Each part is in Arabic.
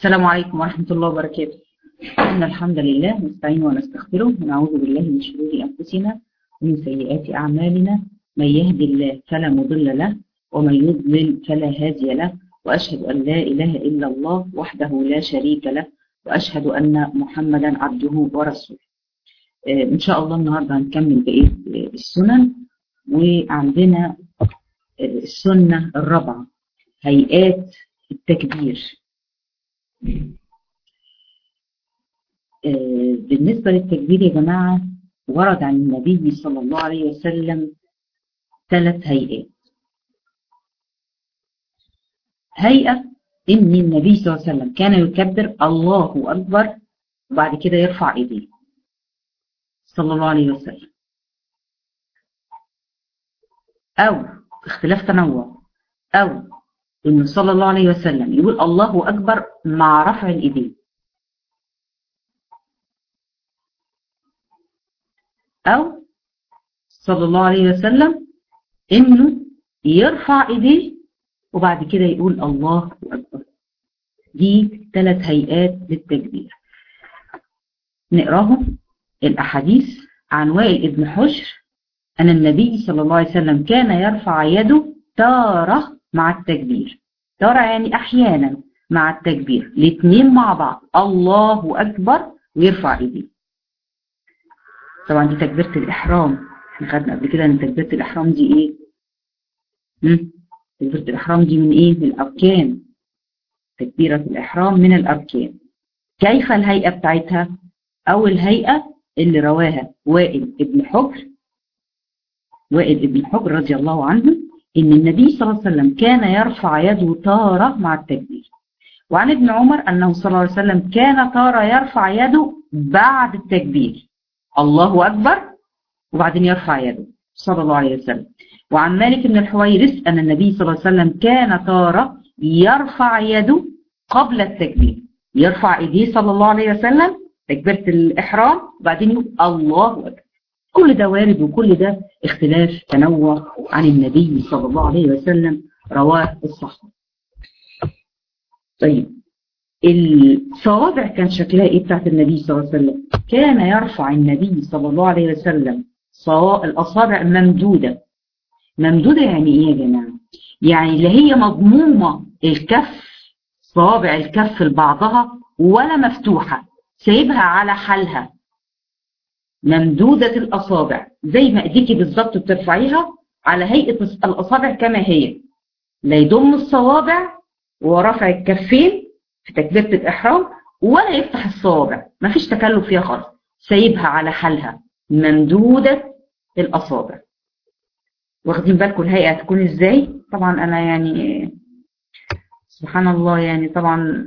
السلام عليكم ورحمة الله وبركاته. إن الحمد لله نستعين ونستغفره ونعوذ بالله من شرور أنفسنا ومن سيئات أعمالنا، من يهدي الله فلا مضل له ومن يضلل فلا هادي له، وأشهد أن لا إله إلا الله وحده لا شريك له، وأشهد أن محمدا عبده ورسوله. إن شاء الله النهاردة هنكمل بقية السنن، وعندنا السنة الرابعة هيئات التكبير. بالنسبة للتكبير يا جماعة ورد عن النبي صلى الله عليه وسلم 3 هيئات. هيئة إن النبي صلى الله عليه وسلم كان يكبر الله أكبر وبعد كده يرفع إيديه صلى الله عليه وسلم، أو اختلاف تنوع، أو إنه صلى الله عليه وسلم يقول الله أكبر مع رفع الإيدين، أو صلى الله عليه وسلم إنه يرفع إيديه وبعد كده يقول الله أكبر. دي 3 هيئات للتكبير. نقراهم. الأحاديث عن وائل بن حجر أن النبي صلى الله عليه وسلم كان يرفع يده تارة مع التكبير، تارة يعني أحيانا مع التكبير، الاثنين مع بعض، الله أكبر ويرفع إيديه. طبعا دي تكبيرة الإحرام، احنا خدنا قبل كده ان تكبيرة الإحرام دي ايه؟ تكبيرة الإحرام دي من ايه؟ من الأركان. تكبيرة الإحرام من الأركان. كيف الهيئة بتاعتها؟ أول هيئة اللي رواها وائل بن حجر رضي الله عنه، إن النبي صلى الله عليه وسلم كان يرفع يده تارة مع التكبير. وعن ابن عمر أنه صلى الله عليه وسلم كان تارة يرفع يده بعد التكبير، الله أكبر وبعدين يرفع يده صلى الله عليه وسلم. وعن مالك بن الحويرث أن النبي صلى الله عليه وسلم كان تارة يرفع يده قبل التكبير، يرفع إيديه صلى الله عليه وسلم تكبيرة الإحرام وبعدين يقول الله أكبر. كل ده وارد وكل ده اختلاف تنوع عن النبي صلى الله عليه وسلم، رواه الصحابة. طيب الصوابع كان شكلها ايه بتاعت النبي صلى الله عليه وسلم؟ كان يرفع النبي صلى الله عليه وسلم الأصابع ممدودة. ممدودة يعني ايه يا جماعة؟ يعني اللي هي مضمومة الكف، صوابع الكف لبعضها ولا مفتوحة، سايبها على حالها، ممدودة الأصابع زي ما ايديكي بالظبط بترفعيها على هيئة الأصابع كما هي، لا يضم الصوابع ورفع الكفين في تكبيرة الإحرام ولا يفتح الصوابع، مفيش تكلف فيها خالص، سايبها على حالها ممدودة الأصابع. واخدين بالكم الهيئة هتكون ازاي؟ طبعا أنا يعني سبحان الله يعني طبعا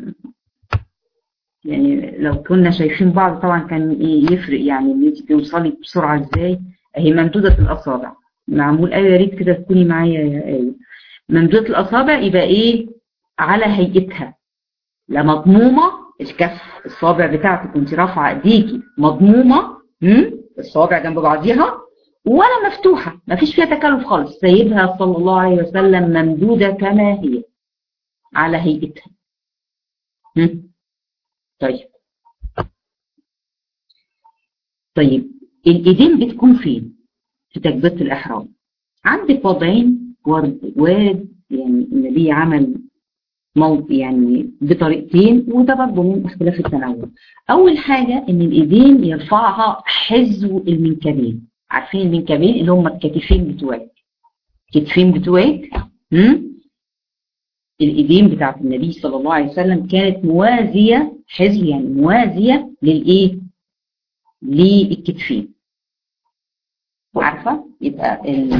يعني لو كنا شايفين بعض طبعا كان يفرق يعني ان انت توصلي بسرعة ازاي. اهي ممدودة الأصابع، معمول ايوه يا ريت كده تكوني معايا يا ايوه. ممدودة الأصابع يبقى ايه؟ على هيئتها، لا مضمومة الكف، الصابع بتاعتك وانت رافعه ايديكي مضمومة الصوابع جنب بعضيها ولا مفتوحة، مفيش فيها تكلف خالص، سايبها صلى الله عليه وسلم ممدودة كما هي على هيئتها. طيب الايدين بتكون فين في تكبيرة الإحرام؟ عندك وضعين وارد يعني النبي عمل يعني بطريقتين، وده برضه من اختلاف التنوع. اول حاجه ان الايدين يرفعها حذو المنكبين. عارفين المنكبين اللي هم الكتفين بتوعك، كتفين بتوعك. الايدين بتاعت النبي صلى الله عليه وسلم كانت موازيه، حذو يعني موازيه للايه؟ للكتفين. عارفه؟ يبقى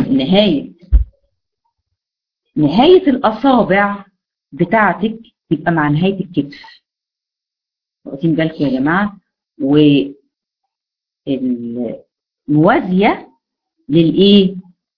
نهايه الاصابع بتاعتك يبقى مع نهاية الكتف. واخدين بالكم يا جماعة؟ والموازية للايه؟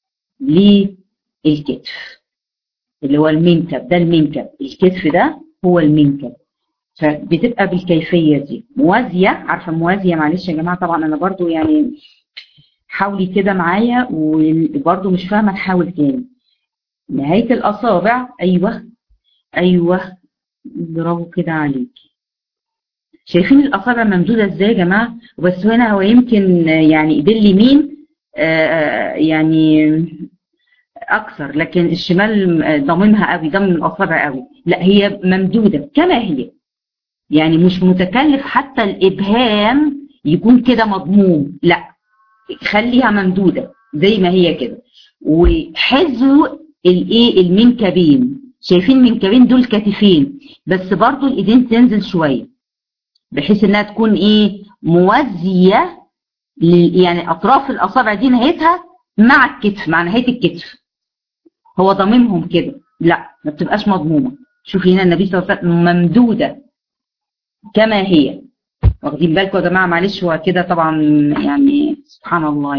للكتف اللي هو المنكب، ده المنكب، الكتف ده هو المنكب، فبتبقى بالكيفية دي موازية. عارفة موازية؟ معلش يا جماعة طبعا انا برضو يعني حاولي كده معايا وبرضو مش فاهمة، نحاول تاني. نهاية الأصابع ايوه برافو كده عليك. شايفين الاصابع ممدوده ازاي يا جماعه؟ بس هنا هو يمكن يعني ايدين اليمين يعني اكثر، لكن الشمال ضاممها قوي، ضامن الاصابع قوي. لا هي ممدوده كما هي، يعني مش متكلف حتى الابهام يكون كده مضموم، لا خليها ممدوده زي ما هي كده. وحذو الايه المنكبين، شايفين المنكبين دول كتفين، بس برضو الايدين تنزل شويه بحيث انها تكون ايه موازيه يعني اطراف الاصابع دي نهايتها مع الكتف، مع نهايه الكتف. هو ضاممهم كده، لا ما بتبقاش مضمومه. شوفي هنا النبي صلى الله عليه وسلم ممدوده كما هي. واخدين بالكم يا جماعه؟ معلش هو كده طبعا يعني سبحان الله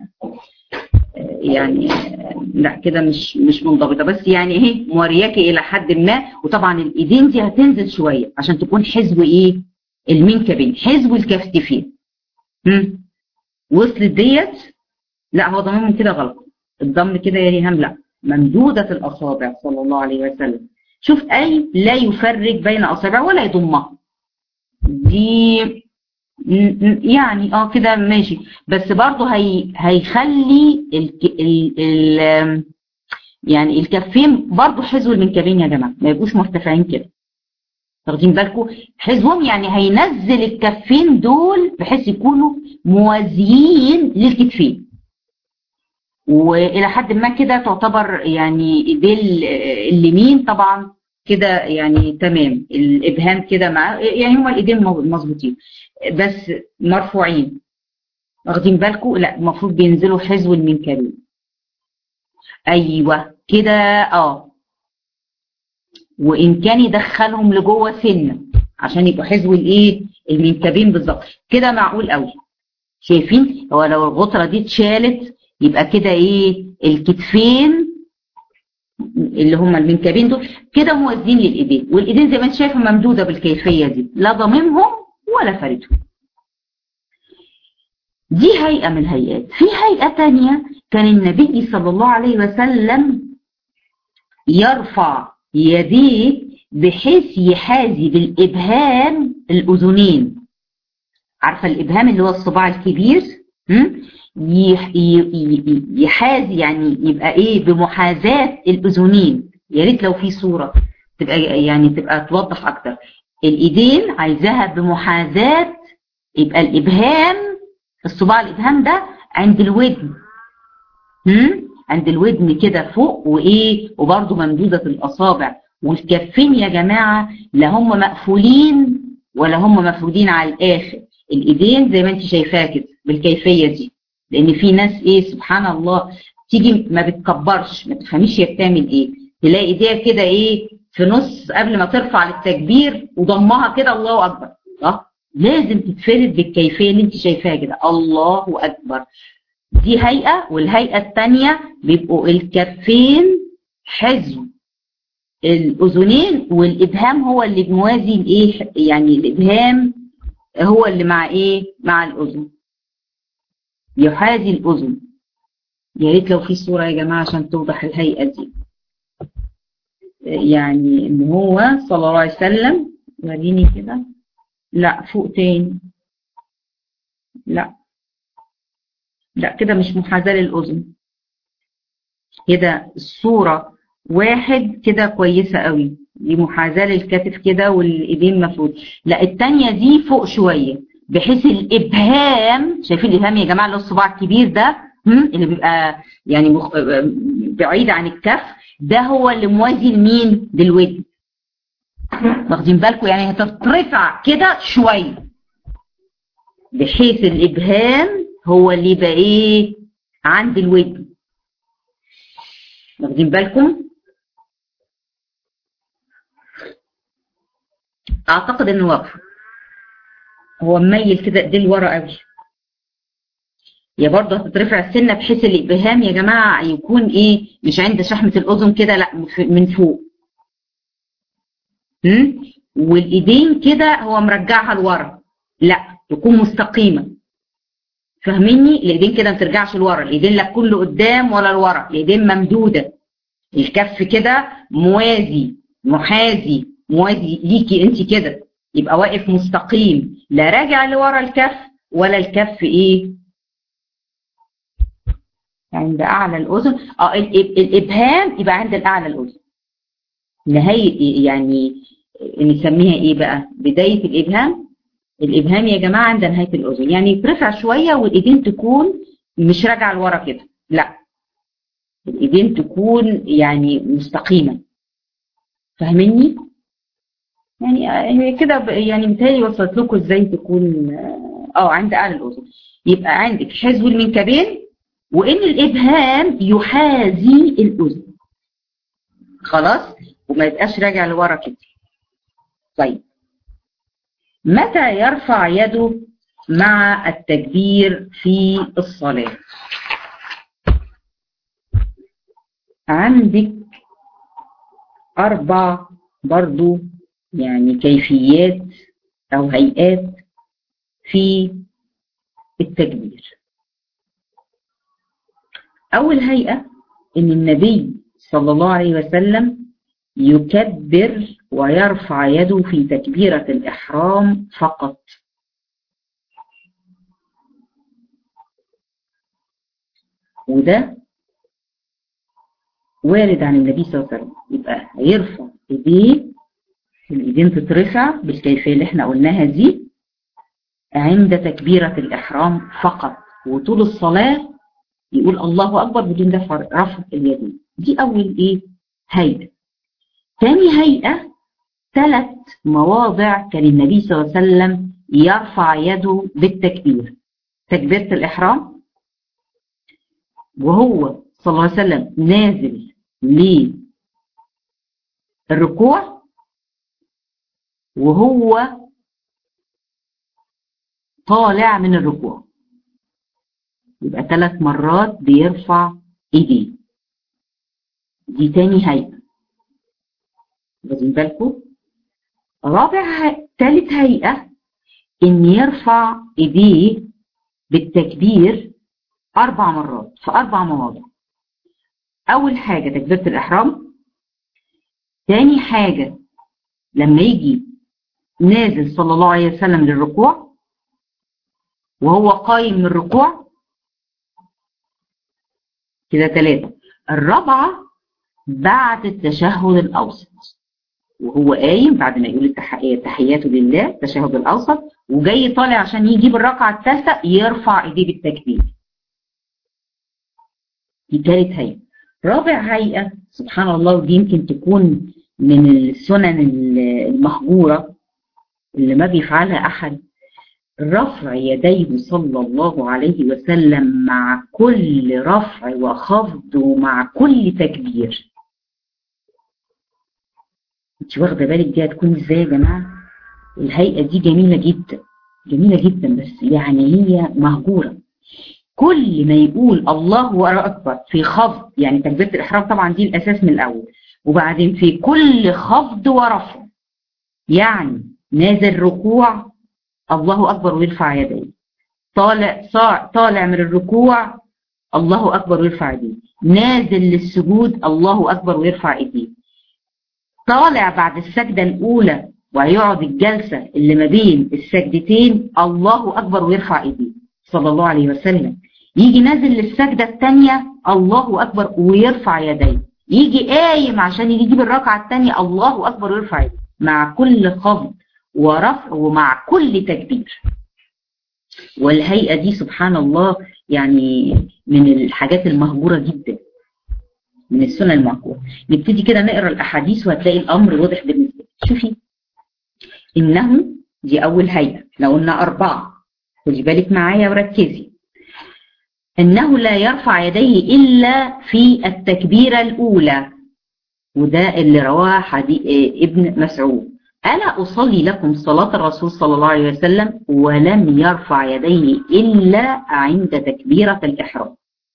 يعني لا كده مش منضبطه، بس يعني ايه مورياكي الى حد ما. وطبعا الايدين دي هتنزل شويه عشان تكون حذو ايه المنكبين، حذو الكفتفين. وصلت ديت؟ لا هو ضمهم كده غلط، الضم كده يا ريهام لا، ممدوده الاصابع صلى الله عليه وسلم. شوف اي لا يفرق بين اصابع ولا يضمها، دي يعني كده ماشي. بس برضه هيخلي يعني الكفين برضه حذو المنكبين يا جماعه، ما يبقوش مرتفعين كده. واخدين بالكم؟ حذوهم يعني هينزل الكفين دول بحيث يكونوا موازيين للكتفين، والى حد ما كده تعتبر يعني ايدين اليمين طبعا كده يعني تمام، الابهام كده مع يعني هما الايدين مظبوطين بس مرفوعين. واخدين بالكم؟ لا المفروض بينزلوا حذو المنكبين. ايوه كده وان كان يدخلهم لجوه سنه عشان يبقوا حذو الايه المنكبين بالظبط كده، معقول قوي. شايفين؟ هو لو الغطره دي اتشالت يبقى كده ايه الكتفين اللي هم المنكبين دول كده موازين للايدين، والايدين زي ما انت شايفه ممدوده بالكيفيه دي، لا ضاممهم ولا فاردهم. دي هيئه من الهيئات. في هيئه ثانيه كان النبي صلى الله عليه وسلم يرفع يديه بحيث يحاذي بالابهام الاذنين. عارفه الابهام اللي هو الصباع الكبير؟ يحاذي يعني يبقى ايه بمحاذاة الاذنين. يا ريت لو في صورة تبقى يعني تبقى توضح اكتر. الايدين عايزاها بمحاذاة، يبقى الابهام الصباع الابهام ده عند الودن، عند الودن كده فوق وايه، وبرده ممدودة الاصابع. والكفين يا جماعة لا هم مقفولين ولا هم مفرودين على الاخر. الايدين زي ما انت شايفاها كده بالكيفيه دي، لان في ناس ايه سبحان الله تيجي ما بتكبرش، ما تفهميش هي بتعمل ايه، تلاقي ايديها كده ايه في نص قبل ما ترفع للتكبير وضمها كده الله اكبر. لازم تتفرد بالكيفيه اللي انت شايفاها كده الله اكبر. دي هيئه. والهيئه الثانيه بيبقوا الكفين حذو الاذنين، والابهام هو اللي موازي الايه يعني الابهام هو اللي مع ايه مع الاذن، يحاذي الاذن. يا ريت لو في صوره يا جماعه عشان توضح الهيئه دي. يعني ان هو صلى الله عليه وسلم، وريني كده، لا فوق تاني، لا كده مش محاذاه للاذن، كده الصوره واحد كده كويسه قوي، دي محاذاه للكتف كده والايدين مفروض. لا الثانيه دي فوق شويه بحيث الابهام، شايفين الابهام يا جماعه اللي هو الصباع الكبير ده اللي بيبقى يعني بعيد عن الكف، ده هو اللي موازي لمين؟ للودن. واخدين بالكم؟ يعني هتترفع كده شويه بحيث الابهام هو اللي يبقى ايه عند الودن. واخدين بالكم؟ اعتقد انه واقف، هو مميل كده ايديه لورا قوي. يا برضه هتترفع السنه بحيث الابهام يا جماعه يكون ايه مش عند شحمه الاذن كده، لا من فوق. والايدين كده هو مرجعها لورا، لا تكون مستقيمه. فاهميني؟ الايدين كده ما ترجعش لورا، الايدين لا كل قدام ولا لورا، الايدين ممدوده، الكف كده موازي محاذي موازي ليكي انت كده، يبقى واقف مستقيم، لا راجع لورا الكف ولا الكف ايه عند اعلى الاذن. الابهام يبقى عند الاعلى الاذن، نهايه يعني نسميها ايه بقى، بدايه الابهام. الابهام يا جماعه عند نهايه الاذن، يعني يترفع شويه والايدين تكون مش راجعه لورا كده، لا الايدين تكون يعني مستقيمه. فاهميني؟ يعني كده يعني متهيألي وصلت لكم ازاي تكون عند اعلى الاذن. يبقى عندك حذو المنكبين، وان الابهام يحاذي الاذن، خلاص، وما يبقاش راجع لورا كده. طيب متى يرفع يده مع التكبير في الصلاة؟ عندك 4 برضو يعني كيفيات أو هيئات في التكبير. أول هيئة إن النبي صلى الله عليه وسلم يكبر ويرفع يده في تكبيرة الإحرام فقط. وده وارد عن النبي صلى الله عليه وسلم، يبقى هيرفع ايديه، الايدين تترفع بالكيفية اللي احنا قلناها دي عند تكبيرة الإحرام فقط، وطول الصلاة يقول الله أكبر بدون رفع اليدين. دي أول إيه هيئة. ثاني هيئة 3 مواضع كان النبي صلى الله عليه وسلم يرفع يده بالتكبير: تكبيرة الإحرام، وهو صلى الله عليه وسلم نازل للركوع، وهو طالع من الركوع. يبقى 3 مرات بيرفع ايديه. دي تاني هيئة، واخدين بالكم؟ ثالث هيئة ان يرفع ايديه بالتكبير 4 مرات في 4 مواضع. اول حاجة تكبيرة الاحرام، تاني حاجة لما يجي نازل صلى الله عليه وسلم للركوع، وهو قايم من الركوع، كده 3. الرابعة بعد التشهد الأوسط، وهو قايم بعد ما يقول التحيات لله، التشهد الأوسط، وجاي طالع عشان يجيب الركعة الثالثة يرفع ايديه بالتكبير. دي 3 هيئة. رابع هيئة سبحان الله، ودي يمكن تكون من السنن المهجورة اللي ما بيفعلها أحد: رفع يديه صلى الله عليه وسلم مع كل رفع وخفض ومع كل تكبير. انت واخده بالك دي هتكون ازاي يا جماعه؟ الهيئه دي جميله جدا، جميله جدا، بس يعني هي مهجوره. كل ما يقول الله اكبر في خفض، يعني تكبيره الاحرام طبعا دي الاساس من الاول، وبعدين في كل خفض ورفع، يعني نازل ركوع الله اكبر ويرفع يديه، طالع من الركوع الله اكبر ويرفع يديه، نازل للسجود الله اكبر ويرفع ايديه، طالع بعد السجده الاولى وهيقعد الجلسه اللي ما بين السجدتين الله اكبر ويرفع ايديه صلى الله عليه وسلم، يجي نازل للسجده الثانيه الله اكبر ويرفع يديه، يجي قايم عشان يجيب الركعه الثانيه الله اكبر ويرفع يديه، مع كل خفض ورفع ومع كل تكبير. والهيئة دي سبحان الله يعني من الحاجات المهجورة جدا، من السنة المهجورة. نبتدي كده نقرأ الأحاديث وهتلاقي الأمر واضح بالنسبة لك. شوفي، إنه دي أول هيئة، لو قلنا 4 خدي بالك معايا وركزي. إنه لا يرفع يديه إلا في التكبيرة الأولى، وده اللي رواه ابن مسعود: ألا أصلي لكم صلاة الرسول صلى الله عليه وسلم ولم يرفع يديه إلا عند تكبيرة الإحرام.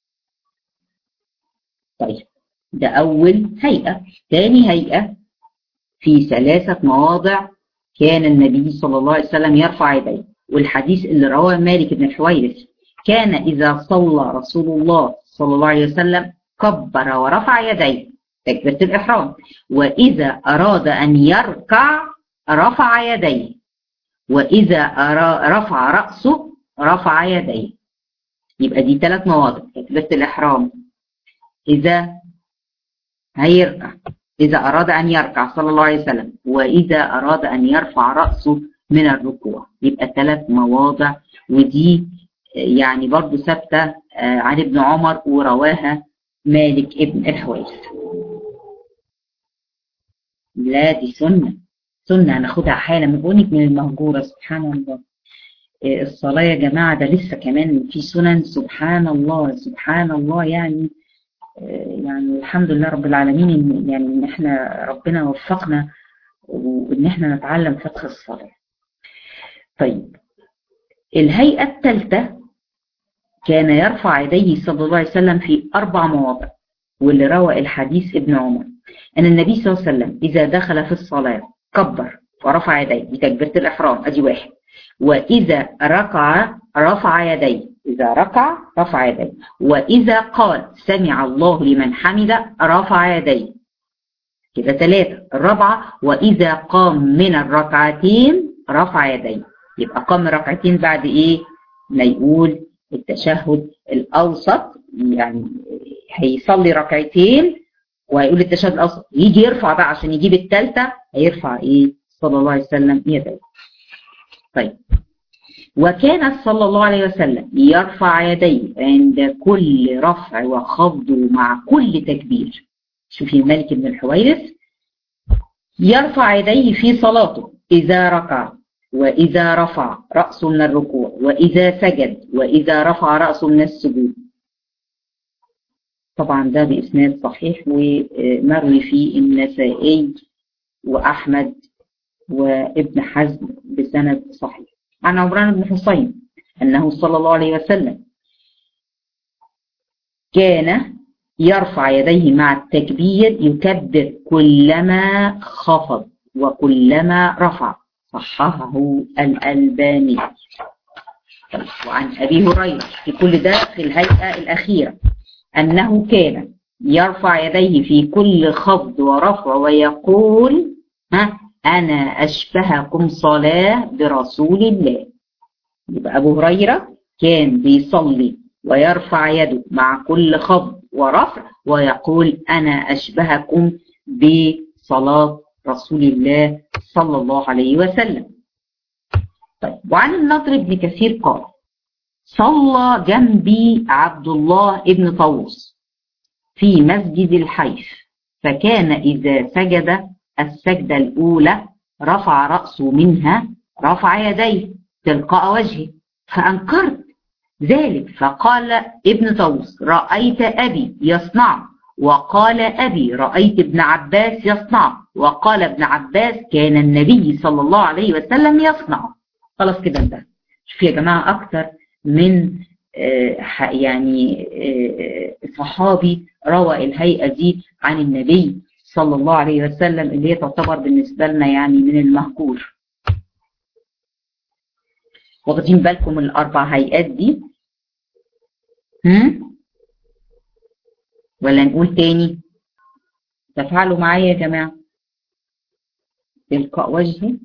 طيب ده أول هيئة. ثاني هيئة في 3 مواضع كان النبي صلى الله عليه وسلم يرفع يديه، والحديث اللي رواه مالك بن الحويرث: كان إذا صلى رسول الله صلى الله عليه وسلم كبر ورفع يديه، تكبيرة الإحرام. وإذا أراد أن يركع رفع يديه، وإذا رفع رأسه رفع يديه. يبقى دي 3 مواضع تكبيرة الإحرام. إذا هيركع، إذا أراد أن يركع صلى الله عليه وسلم، وإذا أراد أن يرفع رأسه من الركوع. يبقى 3 مواضع، ودي يعني برضو ثابتة عن ابن عمر ورواها مالك ابن الحويرث. لا دي سنة هناخدها حالا من بقولك من المهجورة. سبحان الله. الصلاة يا جماعة ده لسه كمان في سنن. سبحان الله سبحان الله. يعني الحمد لله رب العالمين إن احنا ربنا وفقنا وان احنا نتعلم فقه الصلاة. طيب الهيئة الثالثة كان يرفع يديه صلى الله عليه وسلم في 4 مواضع، واللي روى الحديث ابن عمر أن النبي صلى الله عليه وسلم إذا دخل في الصلاة كبر ورفع يديه بتكبيرة الإحرام، أدي 1. وإذا ركع رفع يديه، إذا ركع رفع يديه. وإذا قال سمع الله لمن حمده رفع يديه، كده 3. الرابعة وإذا قام من الركعتين رفع يديه. يبقى قام ركعتين بعد إيه؟ ما يقول التشهد الأوسط، يعني هيصلي ركعتين وهيقول التشهد الأوسط، يجي يرفع بقى عشان يجيب الثالثة، هيرفع إيه صلى الله عليه وسلم؟ يديه. طيب وكان صلى الله عليه وسلم يرفع يديه عند كل رفع وخفض مع كل تكبير. شوفي مالك بن الحويرث يرفع يديه في صلاته إذا ركع، وإذا رفع رأسه من الركوع، وإذا سجد، وإذا رفع رأسه من السجود. طبعا ده بإسناد صحيح ومروي فيه النسائي وأحمد وابن حزم بسند صحيح عن عمران بن حصين أنه صلى الله عليه وسلم كان يرفع يديه مع التكبير يكبر كلما خفض وكلما رفع. صححه الألباني. وعن أبي هريرة في كل ده في الهيئة الأخيرة أنه كان يرفع يديه في كل خفض ورفع ويقول أنا أشبهكم صلاة برسول الله. يبقى أبو هريرة كان بيصلي ويرفع يده مع كل خفض ورفع ويقول أنا أشبهكم بصلاة رسول الله صلى الله عليه وسلم. طيب وعن النضر بن كثير قال صلى جنبي عبد الله ابن طاووس في مسجد الحيف، فكان إذا سجد السجدة الأولى رفع رأسه منها رفع يديه تلقاء وجهه، فأنكرت ذلك فقال ابن طاووس رأيت أبي يصنع، وقال أبي رأيت ابن عباس يصنع، وقال ابن عباس كان النبي صلى الله عليه وسلم يصنع. خلاص كده انتهى. شوف يا جماعة أكتر من صحابي روى الهيئة دي عن النبي صلى الله عليه وسلم، اللي هي تعتبر بالنسبة لنا يعني من المهجور. واخدين بالكم من ال4 هيئات دي؟ ولا نقول تاني؟ تفعلوا معايا يا جماعة. تلقاء وجهي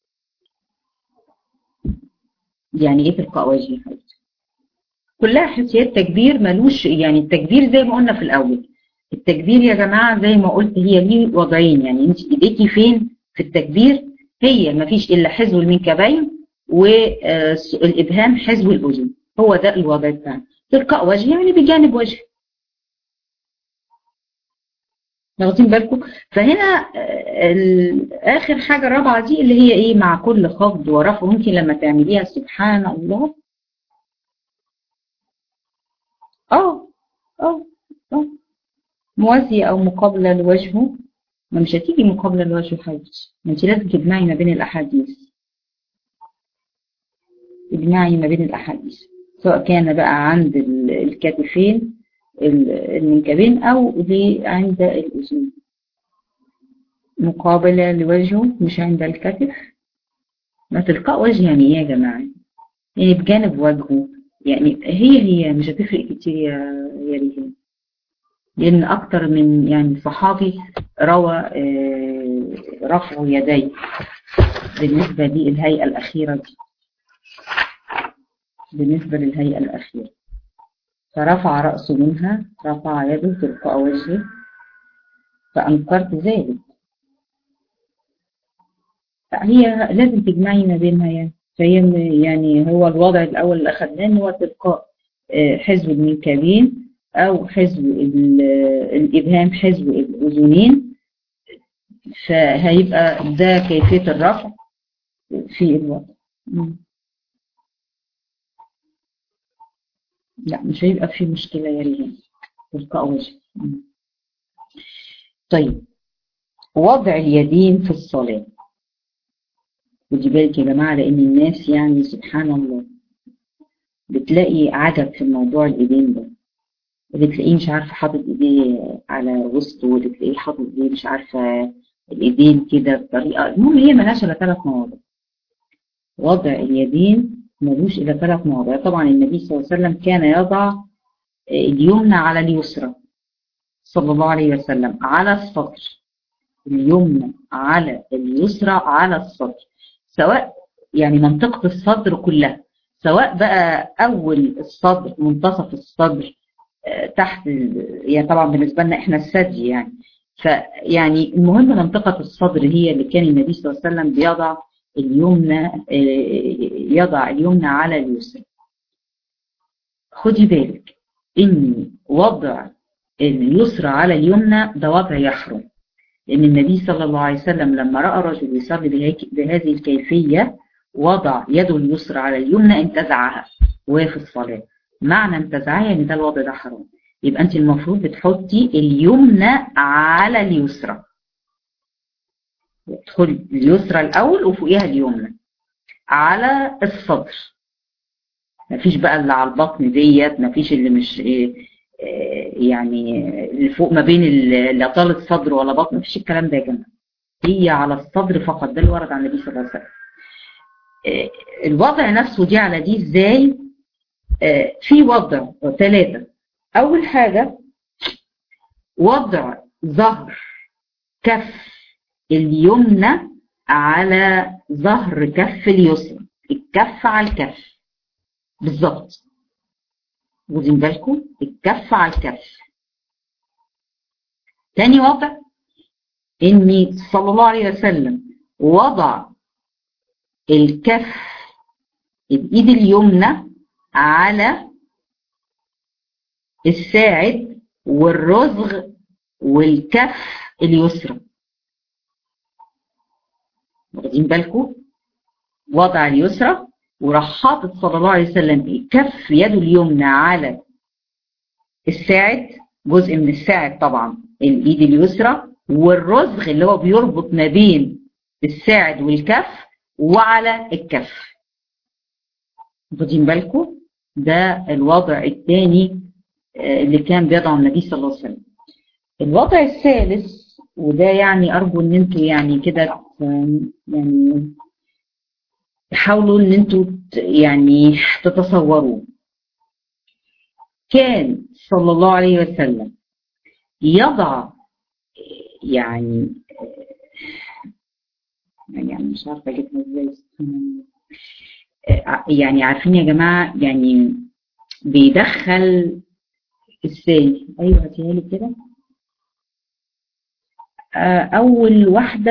يعني ايه تلقاء وجهي؟ كلها حسيات تكبير ملوش، يعني التكبير زي ما قلنا في الأول، التكبير يا جماعة زي ما قلت هي ليه وضعين، يعني انت ايديكي فين في التكبير؟ هي ما فيش إلا حذو المنكبين والإبهام حذو الأذن، هو ده الوضع بتاعنا. تلقاء وجهي يعني بجانب وجهي. واخدين بالكم؟ فهنا آخر حاجة الرابعة دي اللي هي ايه؟ مع كل خفض ورفع، ممكن لما تعمليها سبحان الله موازية أو مقابلة لوجهه. ما مش هتيجي مقابلة لوجهه حاجة، ما انت لازم تجمعي ما بين الأحاديث، تجمعي ما بين الأحاديث سواء كان بقى عند الكتفين المنكبين أو عند الأذن. مقابلة لوجهه مش عند الكتف. ما تلقاء وجه يعني ايه يا جماعة؟ يعني بجانب وجهه، يعني هي مش هتفرق كتير يا ريهان. لأن أكتر من يعني صحابي روى رفع يديه بالنسبة للهيئة الأخيرة دي، بالنسبة للهيئة الأخيرة، فرفع رأسه منها، رفع يده تلقاء وجهه، فأنكرت ذلك. هي لازم تجمعي ما بينها يعني، فهي يعني هو الوضع الأول اللي أخذناه إن هو تلقاء حذو المنكبين أو حذو الإبهام، حذو الأذنين، فهيبقى ده كيفية الرفع في الوضع. لا مش هيبقى في مشكلة يا ريان، تلقاء وجه. طيب وضع اليدين في الصلاة، ودي بالك يا جماعة، لأن الناس يعني سبحان الله بتلاقي عجب في موضوع الإيدين ده، اللي تلاقيه مش عارفة حاطط إيديه على وسطه، واللي تلاقيه حاطط إيديه مش عارفة الإيدين كده بطريقة، المهم هي ملهاش إلا 3 مواضع. وضع اليدين ملوش إلا 3 مواضع. طبعا النبي صلى الله عليه وسلم كان يضع اليمنى على اليسرى صلى الله عليه وسلم على الصدر، اليمنى على اليسرى على الصدر، سواء يعني منطقة الصدر كلها، سواء بقى أول الصدر، منتصف الصدر، تحت يعني طبعا بالنسبة لنا إحنا الثدي يعني، فيعني المهم منطقة الصدر هي اللي كان النبي صلى الله عليه وسلم بيضع اليمنى، يضع اليمنى على اليسرى. خدي بالك إن وضع اليسرى على اليمنى ده وضع يحرم، لأن النبي صلى الله عليه وسلم لما رأى رجل يصلي بهذه الكيفية وضع يده اليسرى على اليمنى انتزعها وهي في الصلاة. معنى انتزعها يعني ده الوضع ده حرام، يبقى أنت المفروض بتحطي اليمنى على اليسرى، تدخلي اليسرى الأول وفوقيها اليمنى على الصدر، مفيش بقى اللي على البطن ديت، مفيش اللي مش يعني اللي فوق ما بين لا طالت صدر ولا بطن، مفيش الكلام ده يا جماعه، هي على الصدر فقط، ده اللي ورد عن النبي صلى الله عليه وسلم. الوضع نفسه دي على دي ازاي؟ في وضع 3. اول حاجه وضع ظهر كف اليمنى على ظهر كف اليسرى، الكف على الكف بالظبط، واخدين بالكم؟ الكف على الكف. تاني وضع إني صلى الله عليه وسلم وضع الكف، الإيد اليمنى على الساعد والرزغ والكف اليسرى، واخدين بالكم؟ وضع اليسرى وراح حاطط صلى الله عليه وسلم كف يده اليمنى على الساعد، جزء من الساعد طبعا الإيد اليسرى، والرزغ اللي هو بيربط ما بين الساعد والكف وعلى الكف، واخدين بالكم؟ ده الوضع الثاني اللي كان بيضعه النبي صلى الله عليه وسلم. الوضع الثالث، وده يعني أرجو إن أنتوا يعني كده يعني تحاولوا إن أنتوا يعني تتصوروه، كان صلى الله عليه وسلم يضع يعني مش عارفة اجيبها ازاي، يعني عارفين يا جماعة يعني بيدخل ازاي، ايوه هاتيها لي كده. اول واحدة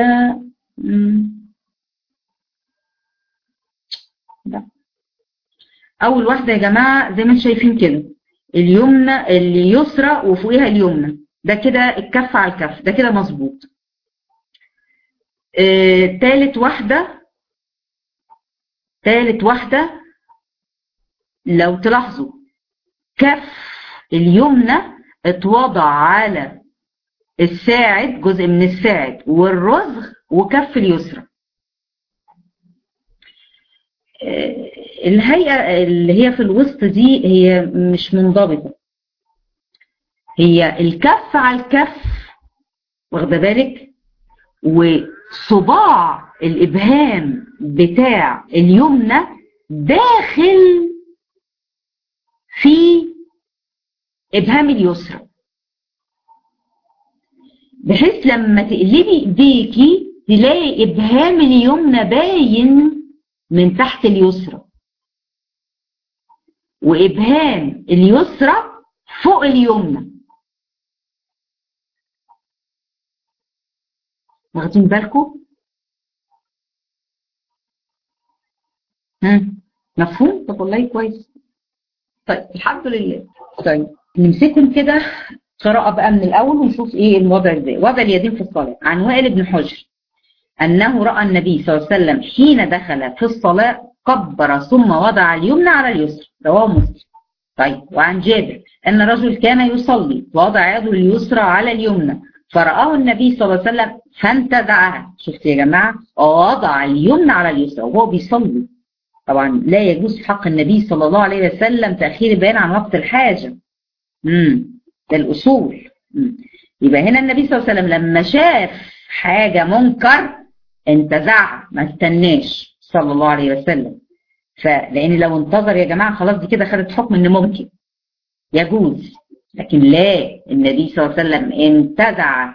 لا، اول واحدة يا جماعة زي ما انتم شايفين كده، اليمنى اليسرى وفوقها اليمنى، ده كده الكف على الكف، ده كده مظبوط. تالت واحدة لو تلاحظوا كف اليمنى اتوضع على الساعد، جزء من الساعد والرزغ وكف اليسرى. الهيئة اللي هي في الوسط دي هي مش منضبطة، هي الكف على الكف، واخده بالك؟ وصباع الإبهام بتاع اليمنى داخل في إبهام اليسرى، بحيث لما تقلبي ايديكي تلاقي ابهام اليمنى باين من تحت اليسرى، وابهام اليسرى فوق اليمنى. واخدين بالكم؟ مفهوم؟ طب والله كويس. طيب الحمد لله. طيب نمسكهم كده قراءة بقى من الأول ونشوف إيه الوضع إزاي. وضع اليدين في الصلاة. عن وائل بن حجر أنه رأى النبي صلى الله عليه وسلم حين دخل في الصلاة كبر ثم وضع اليمنى على اليسرى، رواه مسلم. طيب وعن جابر أن رجل كان يصلي ووضع يده اليسرى على اليمنى فرآه النبي صلى الله عليه وسلم فانتزعها. شفت يا جماعة؟ ووضع اليمنى على اليسرى وهو بيصلي. طبعا لا يجوز في حق النبي صلى الله عليه وسلم تأخير البيان عن وقت الحاجة. ده الأصول. يبقى هنا النبي صلى الله عليه وسلم لما شاف حاجة منكر انتزعها، ما استناش صلى الله عليه وسلم. فلأن لو انتظر يا جماعة خلاص دي كده خدت حكم إن ممكن يجوز، لكن لا، النبي صلى الله عليه وسلم انتزع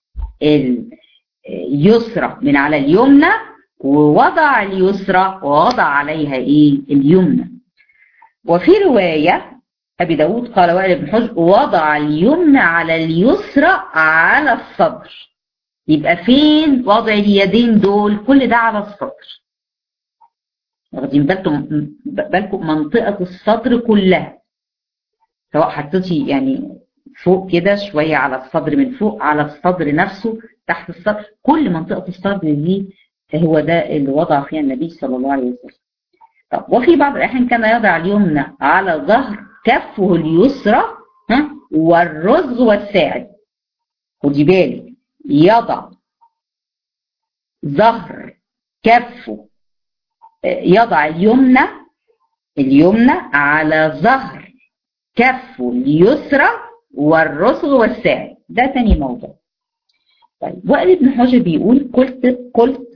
اليسرى من على اليمنى ووضع اليسرى ووضع عليها ايه؟ اليمنى. وفي رواية أبي داود قال وائل بن حجر وضع اليمنى على اليسرى على الصدر. يبقى فين وضع اليدين دول؟ كل ده على الصدر. واخدين بالكم منطقة الصدر كلها، سواء حطيتي يعني فوق كده شوية على الصدر، من فوق على الصدر نفسه، تحت الصدر، كل منطقة الصدر دي هو ده اللي وضع فيها النبي صلى الله عليه وسلم. طب وفي بعض الأحيان كان يضع اليمنى على ظهر كفه اليسرى والرزغ والساعد. خدي بالك، يضع ظهر كفه، يضع اليمنى على ظهر كفه اليسرى والرزغ والساعد. ده تاني موضوع. طيب وائل بن حجر بيقول قلت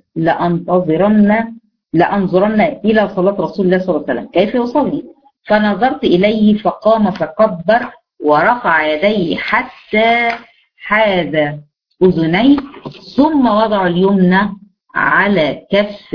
لأنظرن إلى صلاة رسول الله صلى الله عليه وسلم كيف يصلي، فنظرت إليه فقام فكبر ورفع يديه حتى حاذ أذنيه ثم وضع اليمنى على كف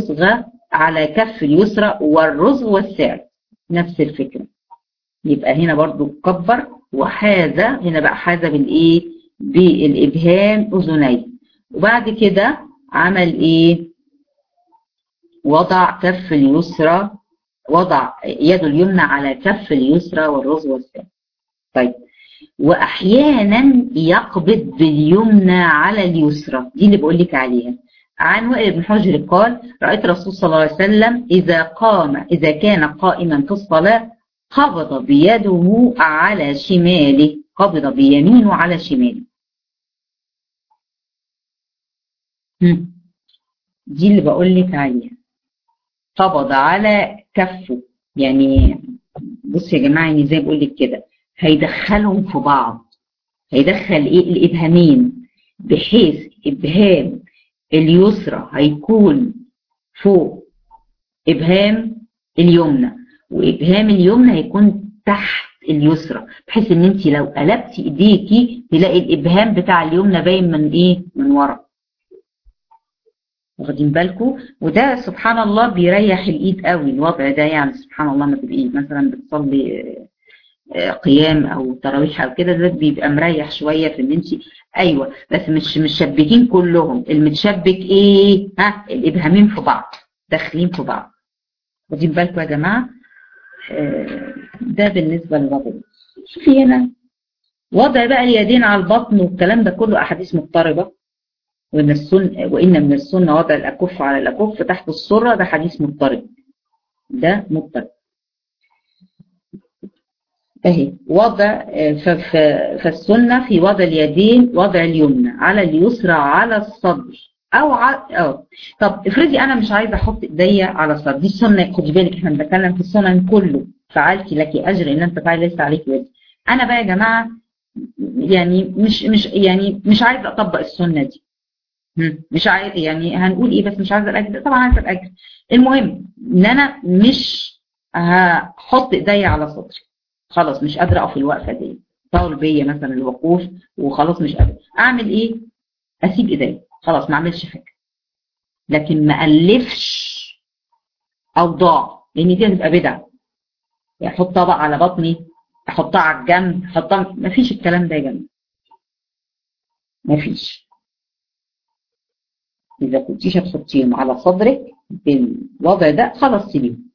اليسرى والرزغ والساعد. نفس الفكرة. يبقى هنا برضو كبر وحاذ، هنا بقى حاذ بالإيه؟ بالإبهام أذنيه. وبعد كده عمل إيه؟ وضع كف اليسرى، وضع يده اليمنى على كف اليسرى والرزغ والساعد. طيب واحيانا يقبض باليمنى على اليسرى، دي اللي بقول لك عليها. عن وائل بن حجر قال رايت الرسول صلى الله عليه وسلم اذا كان قائما في الصلاه قبض بيده على شماله، قبض بيمينه على شماله. دي اللي بقول لك عليها، قبض على كفه. يعني بصوا يا جماعه، يعني زي بقول لك كده هيدخلهم في بعض، هيدخل ايه؟ الابهامين، بحيث ابهام اليسرى هيكون فوق ابهام اليمنى، وابهام اليمنى هيكون تحت اليسرى، بحيث ان انت لو قلبتي ايديكي تلاقي الابهام بتاع اليمنى باين من ايه؟ من ورا. واخدين بالكم؟ وده سبحان الله بيريح الايد قوي الوضع ده. يعني سبحان الله ما تبقي مثلا بتصلي قيام او تراويح او كده، ده بيبقى مريح شويه في ان انت ايوه، بس مش مشبكين كلهم، المتشبك ايه؟ الابهامين في بعض، داخلين في بعض. واخدين بالكم يا جماعه؟ ده بالنسبه للوضع. شوفي هنا وضع بقى اليدين على البطن والكلام ده كله احاديث مضطربه. وإن من السنة وضع الأكف على الأكف تحت السرة، ده حديث مضطرب، ده مضطرب. اهي وضع فالسنة في وضع اليدين وضع اليمنى على اليسرى على الصدر طب افرضي انا مش عايزه احط ايديا على الصدر، دي السنه. خدي بالك احنا بنتكلم في السنن كله، فعلت لك اجر ان انت فعل ليس عليك وزر. انا بقى يا جماعه يعني مش عايزه اطبق السنه دي، مش عايز، يعني هنقول ايه، بس مش عايزه الاجر. طبعا عايزه الاجر. المهم ان انا مش هحط ايديا على صدري، خلاص مش قادره اقف الوقفه دي. طال بيا مثلا الوقوف وخلاص مش قادر اعمل ايه؟ اسيب ايدي خلاص ما اعملش حاجه، لكن ما الفش اوضاع، لان دي هتبقى بدعه. يعني احط طبق على بطني، احطها على الجنب، احطها، ما فيش الكلام ده يا جماعه، ما فيش. اذا كنتيش هتحطيهم على صدرك بالوضع ده خلاص سيبيهم.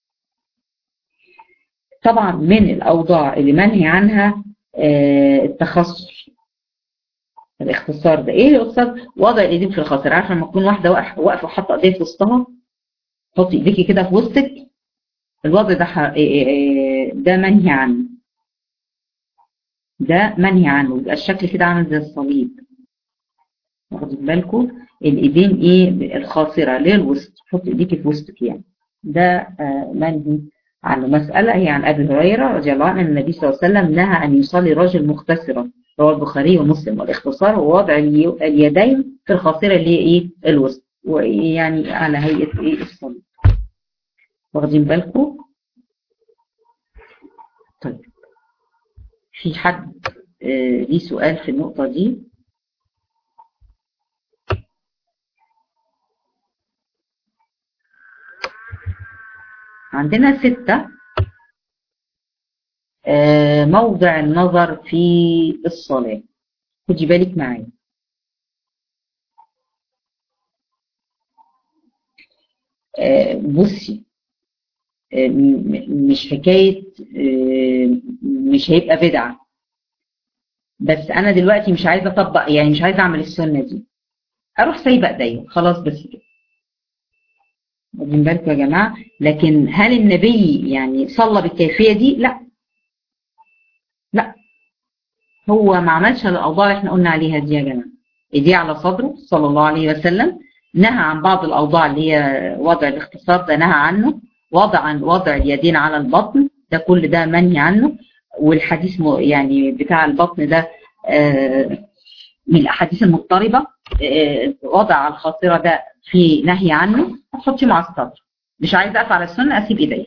طبعا من الاوضاع اللي منهي عنها التخصص، الاختصار ده. ايه الاختصار؟ وضع الايدين في الخصر. عارفه لما تكون واحده واقفه وحاطه ايديها في وسطها، حطي ايديكي كده في وسطك، الوضع ده ده منهي عنه، ده منهي عنه، يبقى الشكل كده عامل زي الصليب. واخدين بالكم؟ الايدين ايه الخاصره للوسط، حطي ايديكي في وسطك يعني، ده منهي عنه. مساله هي عن ابي هريره رضي الله عنه ان النبي صلى الله عليه وسلم نهى ان يصلي رجل مختصرا، رواه البخاري ومسلم. والاختصار هو وضع اليدين في الخاصره اللي هي ايه الوسط، ويعني على هيئه ايه الصليب. واخدين بالكم؟ طيب في حد ليه سؤال في النقطه دي؟ عندنا 6 موضع النظر في الصلاة. خدي بالك معايا. بصي، مش حكاية مش هيبقى بدعة، بس أنا دلوقتي مش عايزة أطبق، يعني مش عايزة أعمل السنة دي، أروح سايبة إيديا خلاص بس كده. واخدين بالكم يا جماعة؟ لكن هل النبي يعني صلى بالكيفية دي؟ لا لا، هو ما عملش الأوضاع اللي احنا قلنا عليها دي يا جماعة. ايديه على صدره صلى الله عليه وسلم. نهى عن بعض الأوضاع اللي هي وضع الاختصار، ده نهى عنه. وضع اليدين على البطن، ده كل ده منهي عنه. والحديث يعني بتاع البطن ده من الأحاديث المضطربة. وضع الخاصرة ده في نهي عنه. هتحطيه مع الصدر. مش عايزة أقف على السنة أسيب إيديا.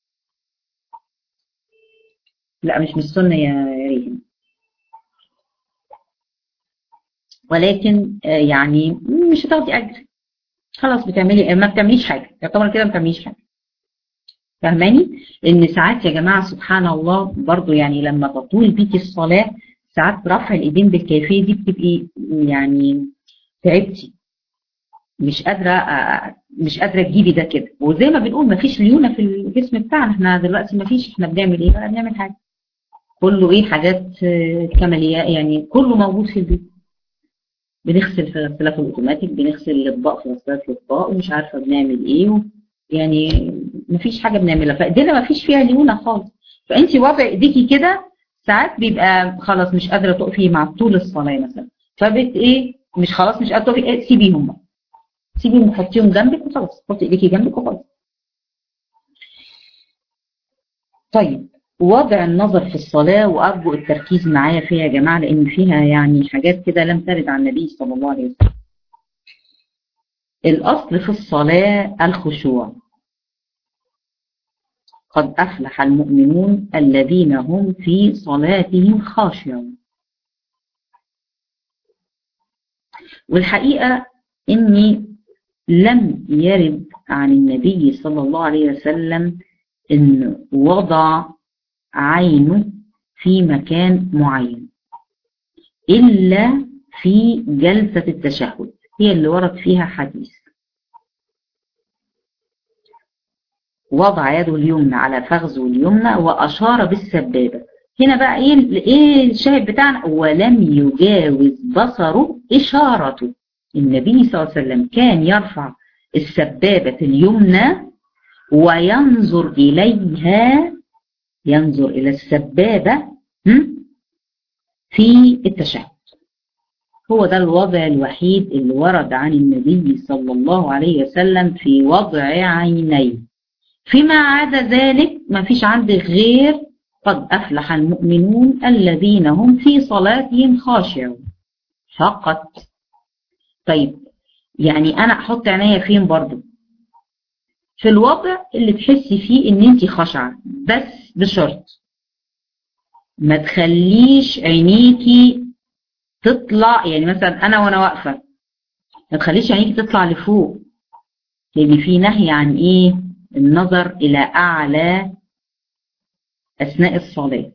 لا مش السنة يا ريم، ولكن يعني مش هتاخدي اجر، خلاص بتعملي ما بتعمليش حاجه، يعتبر كده ما بتعمليش حاجه. فاهماني؟ ان ساعات يا جماعه سبحان الله برضو، يعني لما تطول بيكي الصلاه ساعات رفع الايدين بالكيفيه دي بتبقي يعني تعبتي، مش قادره تجيبي ده كده. وزي ما بنقول ما فيش ليونه في الجسم بتاعنا، احنا دلوقتي ما فيش، احنا بنعمل ايه بقى؟ بنعمل حاجه كله ايه حاجات كماليات، يعني كله موجود في البيت. بنغسل في غسالة الاوتوماتيك، بنغسل الاطباق في غسالة الاطباق، ومش عارفه بنعمل ايه يعني مفيش حاجه بنعملها، فايدينا مفيش فيها ليونه خالص. فانت وضع ايديكي كده ساعات بيبقى خلاص مش قادره تقفي مع طول الصلاه مثلا، فبت ايه مش خلاص مش قادره تقفي، إيه سيبيهم بقى، سيبيهم وحطيهم جنبك وخلاص، حطي ايديكي جنبك وخلاص. طيب وضع النظر في الصلاه، وارجو التركيز معايا فيها يا جماعه، لان فيها يعني حاجات كده لم ترد عن النبي صلى الله عليه وسلم. الأصل في الصلاة الخشوع. قد أفلح المؤمنون الذين هم في صلاتهم خاشعون. والحقيقة إني لم يرد عن النبي صلى الله عليه وسلم إن وضع عينه في مكان معين إلا في جلسة التشهد، هي اللي ورد فيها حديث وضع يده اليمنى على فخذه اليمنى وأشار بالسبابة. هنا بقى ايه الشاهد بتاعنا؟ ولم يجاوز بصره إشارته. النبي صلى الله عليه وسلم كان يرفع السبابة اليمنى وينظر إليها، ينظر إلى السبابة في التشهد. هو ده الوضع الوحيد اللي ورد عن النبي صلى الله عليه وسلم في وضع عينيه. فيما عدا ذلك ما فيش عندك غير قد أفلح المؤمنون الذين هم في صلاتهم خاشعون فقط. طيب يعني أنا أحط عينيا فين برضو؟ في الوضع اللي تحسي فيه إن أنت خاشعة، بس بشرط ما تخليش عينيكي تطلع، يعني مثلا انا وانا واقفه ما تخليش عينيكي تطلع لفوق، لان في نهي عن ايه؟ النظر الى اعلى اثناء الصلاه.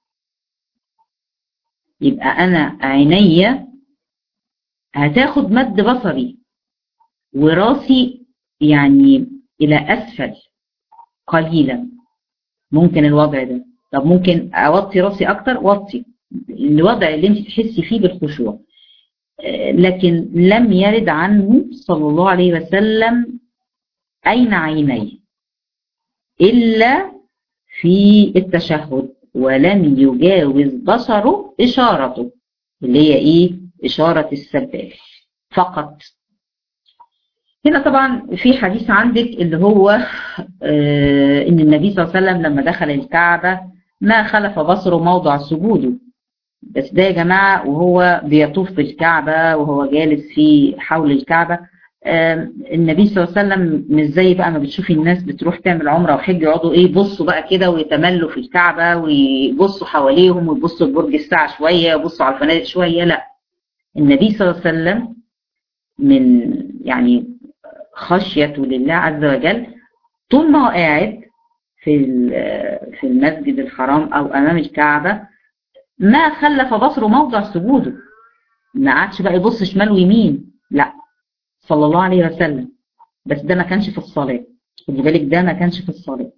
يبقى انا عينيا هتاخد مد بصري وراسي يعني الى اسفل قليلا. ممكن الوضع ده. طب ممكن اوطي راسي اكتر، وطي الوضع اللي انت تحسي فيه بالخشوع. لكن لم يرد عنه صلى الله عليه وسلم اين عينيه الا في التشهد، ولم يجاوز بصره اشارته اللي هي ايه؟ اشاره السباح فقط. هنا طبعا في حديث عندك اللي هو ان النبي صلى الله عليه وسلم لما دخل الكعبة ما خلف بصره موضع سجوده. بس ده يا جماعة وهو بيطوف بالكعبة وهو جالس في حول الكعبة. النبي صلى الله عليه وسلم مش زي بقى ما بتشوفي الناس بتروح تعمل عمرة وحج يقعدوا ايه يبصوا بقى كده ويتملوا في الكعبة ويبصوا حواليهم ويبصوا لبرج الساعة شوية ويبصوا على الفنادق شوية. لا، النبي صلى الله عليه وسلم من يعني خشيته لله عز وجل طول ما هو قاعد في المسجد الحرام او امام الكعبة ما خلف بصره موضع سجوده، ما قعدش بقى يبص شمال ويمين، لا صلى الله عليه وسلم. بس ده ما كانش في الصلاة، خدي بالك ده ما كانش في الصلاة.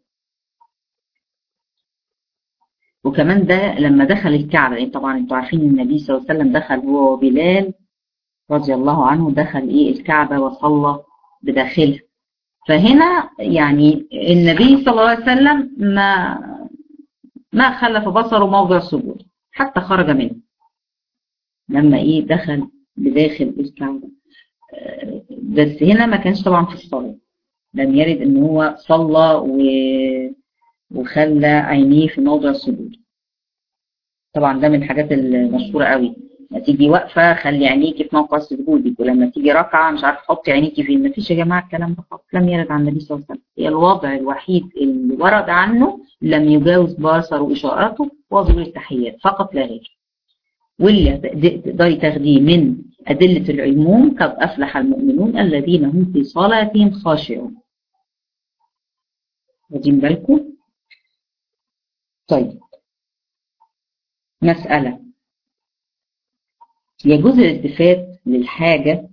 وكمان ده لما دخل الكعبة، يعني طبعا انتوا عارفين النبي صلى الله عليه وسلم دخل هو وبلال رضي الله عنه، دخل ايه الكعبة وصلى بداخلها. فهنا يعني النبي صلى الله عليه وسلم ما خلف بصره موضع سجود حتى خرج منه لما ايه دخل بداخل الكعبة. بس هنا ما كانش طبعا في الصلاة، لم يرد ان هو صلى وخلى عينيه في موضع السجود. طبعا ده من الحاجات المشهورة قوي، ما تيجي واقفة خلي عينيكي في موقع سجودك، ولما تيجي راكعة مش عارفة تحطي عينيكي فين. ما فيش يا جماعة الكلام ده خالص، لم يرد عن النبي صلى الله عليه وسلم. هي الوضع الوحيد اللي ورد عنه لم يجاوز بصره وإشارته وظهور التحيات فقط لا غير. واللي تقدري تاخديه من أدلة العموم قد أفلح المؤمنون الذين هم في صلاتهم خاشعون. واخدين بالكم؟ طيب مسألة، يجوز الالتفات للحاجة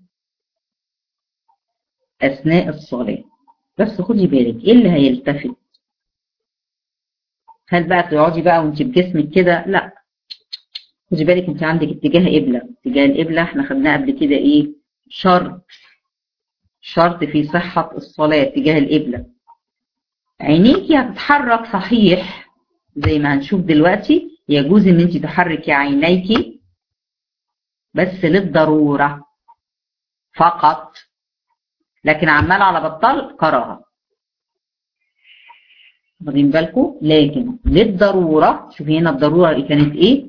أثناء الصلاة، بس خدي بالك إيه اللي هيلتفت؟ هل بقى تقعدي بقى وانت بجسمك كده؟ لا، خدي بالك انت عندك اتجاه قبلة. اتجاه القبلة احنا خدناه قبل كده ايه؟ شرط في صحة الصلاة اتجاه القبلة. عينيكي هتتحرك صحيح زي ما هنشوف دلوقتي، يجوز ان انت تحركي عينيكي بس للضرورة فقط، لكن عمال على بطال كراهة. واخدين بالكم؟ لكن للضرورة. شوفي هنا الضرورة اللي كانت ايه؟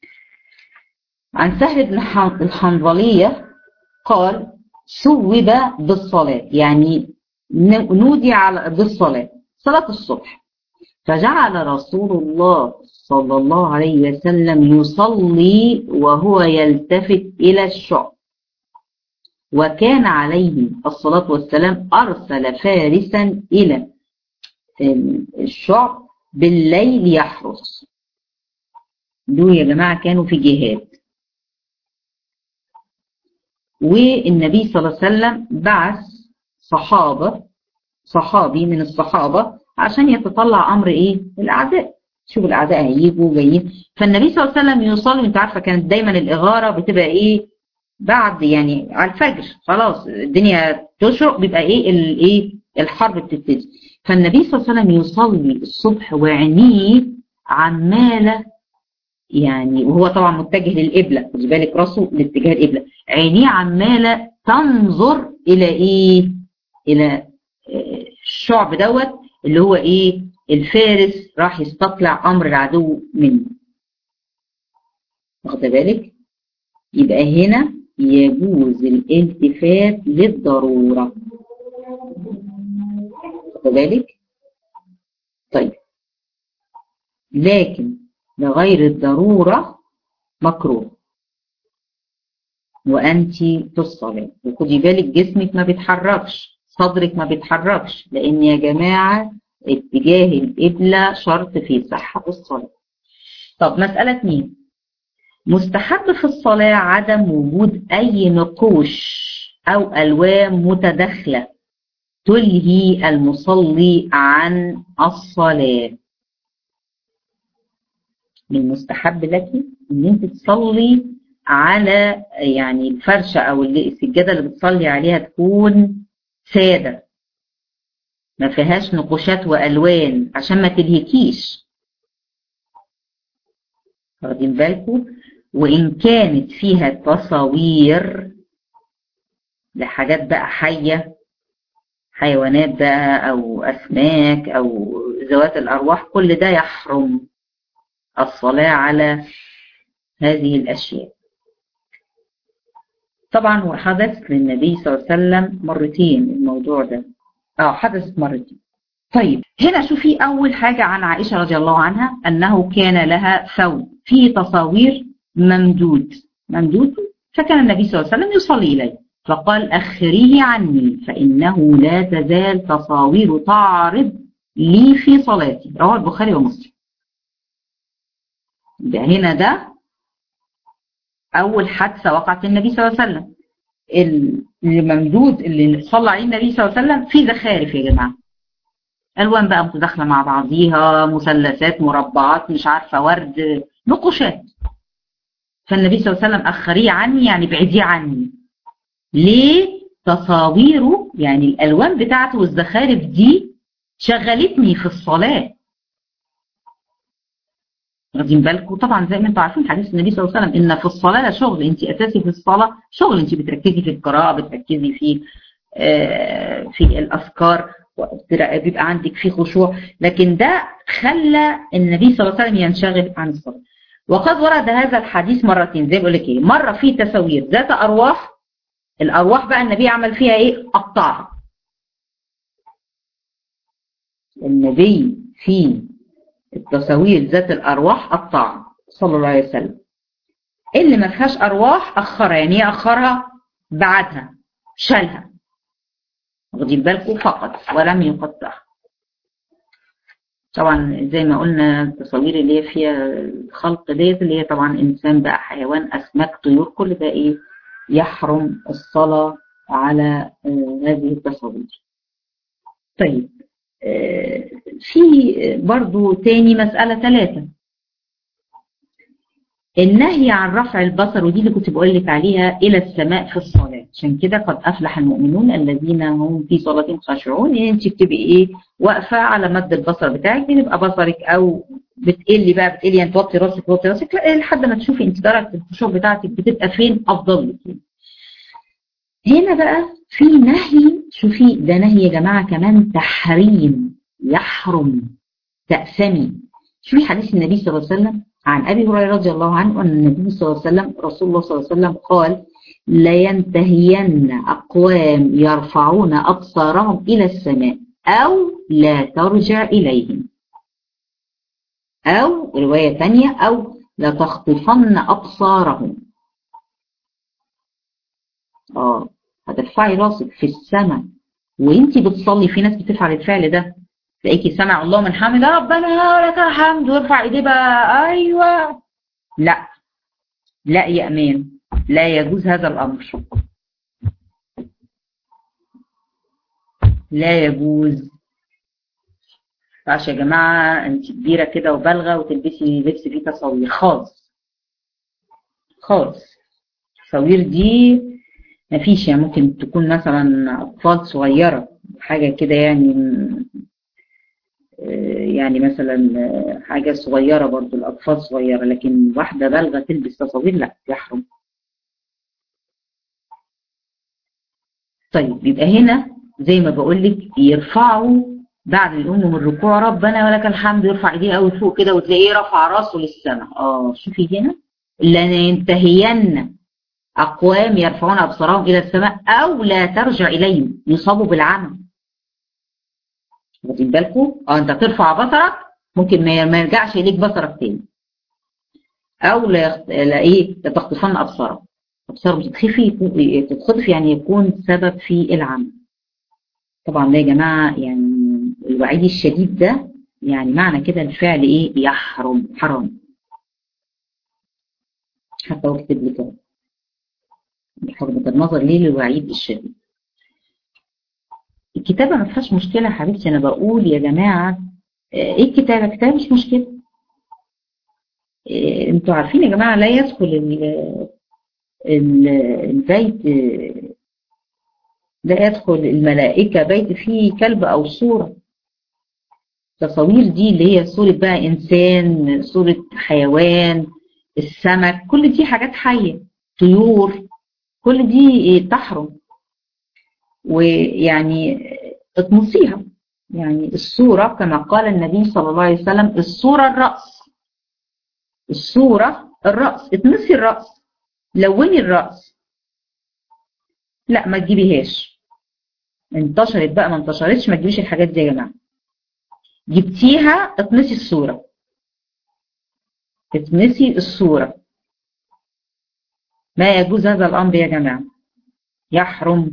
عن سهل بن الحنظلية قال ثوب بالصلاة، يعني نودي بالصلاة، صلاة الصبح، فجعل رسول الله صلى الله عليه وسلم يصلي وهو يلتفت إلى الشعب، وكان عليه الصلاة والسلام أرسل فارسا إلى الشعب بالليل يحرس. دول يا جماعة كانوا في جهاد، والنبي صلى الله عليه وسلم بعث صحابي من الصحابة عشان يتطلع أمر إيه؟ الأعداء. شوف الأعداء هيجوا جايين، فالنبي صلى الله عليه وسلم يصلي. انت عارفة كانت دايما الإغارة بتبقى إيه؟ بعد يعني على الفجر خلاص الدنيا تشرق، بيبقى إيه الحرب بتبتدي. فالنبي صلى الله عليه وسلم يصلي الصبح وعينيه عمالة يعني، وهو طبعا متجه للقبلة، خدي بالك راسه لاتجاه القبلة، عينيه عمالة تنظر إلى إيه؟ إلى الشعب دوت اللي هو إيه؟ الفارس راح يستطلع أمر العدو منه. واخد بالك؟ يبقى هنا يجوز الالتفات للضرورة. واخد بالك؟ طيب لكن لغير الضرورة مكروه وأنت في الصلاة. وخدي بالك جسمك ما بيتحركش، صدرك ما بيتحركش، لأن يا جماعة اتجاه القبلة شرط في صحة الصلاة. طب مسألة 2، مستحب في الصلاة عدم وجود أي نقوش أو ألوان متداخلة تلهي المصلي عن الصلاة. من المستحب لك ان انت تصلي على يعني الفرشة او السجادة اللي بتصلي عليها تكون سادة ما فيهاش نقوشات والوان عشان ما تلهكيش، واخدين بالكم؟ وان كانت فيها تصاوير لحاجات بقى حية، حيوانات بقى او اسماك او ذوات الارواح، كل ده يحرم الصلاة على هذه الاشياء. طبعا هو حدث للنبي صلى الله عليه وسلم مرتين الموضوع ده، حدثت مرتين. طيب هنا شوفي اول حاجة عن عائشة رضي الله عنها انه كان لها ثوب فيه تصاوير ممدود، فكان النبي صلى الله عليه وسلم يصلي اليه فقال اخريه عني فانه لا تزال تصاوير تعرض لي في صلاتي، رواه البخاري ومسلم. ده هنا ده اول حادثة وقعت النبي صلى الله عليه وسلم. الممدود اللي صلى عليه النبي صلى الله عليه وسلم فيه زخارف يا جماعه، الوان بقى متداخله مع بعضيها، مثلثات، مربعات، مش عارفه، ورد، نقوشات. فالنبي صلى الله عليه وسلم اخريه عني يعني ابعديه عني. ليه؟ تصاويره يعني الالوان بتاعته والزخارف دي شغلتني في الصلاه. واخدين بالكم؟ طبعا زي ما انتم عارفين حديث النبي صلى الله عليه وسلم ان في الصلاه شغل، انت اساسي في الصلاه شغل، انت بتركزي في القراءه، بتركزي في الاذكار، بيبقى عندك في خشوع، لكن ده خلى النبي صلى الله عليه وسلم ينشغل عن الصلاه. وقد ورد هذا الحديث مرتين، زي بقول لك ايه، مره في تساوير ذات ارواح، الارواح بقى النبي عمل فيها ايه؟ قطعها. النبي في التصاوير ذات الارواح قطعها صلى الله عليه وسلم. اللي ما فيهاش ارواح اخرها، يعني ايه اخرها؟ بعدها، شالها، واخدين بالكم؟ فقط ولم يقطعها. طبعا زي ما قلنا التصاوير اللي هي فيها الخلق ديت اللي هي طبعا انسان بقى، حيوان، اسماك، طيور، كل ده ايه؟ يحرم الصلاه على هذه التصاوير. طيب في برضو تاني مسألة 3، النهي عن رفع البصر، ودي اللي كنت بقول لك عليها، إلى السماء في الصلاة. عشان كده قد أفلح المؤمنون الذين هم في صلاتهم خاشعون، يعني أنت بتبقي إيه؟ واقفة على مد البصر بتاعك، بيبقى بصرك أو بتقلي يعني توطي راسك لحد ما تشوفي أنت درجة الخشوع بتاعتك بتبقى فين أفضل لك. هنا بقى في نهي، شوفي ده نهي يا جماعة كمان تحريم، يحرم تأثمي. شوفي حديث النبي صلى الله عليه وسلم عن أبي هريرة رضي الله عنه أن النبي صلى الله عليه وسلم، رسول الله صلى الله عليه وسلم قال لينتهين أقوام يرفعون أبصارهم إلى السماء أو لا ترجع إليهم، أو رواية ثانية أو لتخطفن أبصارهم. هترفعي راسك في السماء وانتي بتصلي، في ناس بتفعل الفعل ده، تلاقيكي سمع الله من حمد ربنا ولك الحمد وارفع ايديه بقى، ايوه، لا يا امان، لا يجوز هذا الامر، لا يجوز. يا جماعه انت كبيره كده وبالغه وتلبسي لبس فيه تصوير خالص. التصوير دي مفيش، يعني ممكن تكون مثلا اطفال صغيره حاجه كده، يعني مثلا حاجة صغيرة برضو، الأطفال صغيرة، لكن واحدة بالغة تلبس تصاوير لا، يحرم. طيب يبقى هنا زي ما بقول لك يرفعوا بعد الأم من الركوع ربنا ولك الحمد، يرفع ايديه قوي فوق كده وتلاقيه رفع راسه للسماء. شوفي هنا لننتهين أقوام يرفعون أبصارهم إلى السماء أو لا ترجع إليهم، يصابوا بالعمى. واخدين بالكم؟ انت ترفع بصرك ممكن ما يرجعش اليك بصرك تاني. او لا ايه لتخطفن ابصارهم. ابصارهم تتخطف يعني يكون سبب في العمى. طبعا ده يا جماعه يعني الوعيد الشديد ده يعني معنى كده الفعل ايه؟ يحرم، حرام. حتى واكتب لي كده بحرمة النظر ليه للوعيد الشديد. الكتابة ما فيهاش مشكلة يا حبيبتي، أنا بقول يا جماعة إيه الكتابة؟ كتابة مش مشكلة. أنتوا عارفين يا جماعة لا يدخل البيت، لا يدخل الملائكة بيت فيه كلب أو صورة. تصوير دي اللي هي صورة بقى إنسان، صورة حيوان، السمك، كل دي حاجات حية، طيور، كل دي تحرم. ويعني اطمسيها. يعني الصورة كما قال النبي صلى الله عليه وسلم الصورة الرأس، الصورة الرأس، اطمسي الرأس، لوني الرأس. لا ما تجيبيهاش، انتشرت بقى ما انتشرتش ما تجيبيش الحاجات دي يا جماعة. جبتيها اطمسي الصورة، اطمسي الصورة. ما يجوز هذا الأمر يا جماعة، يحرم.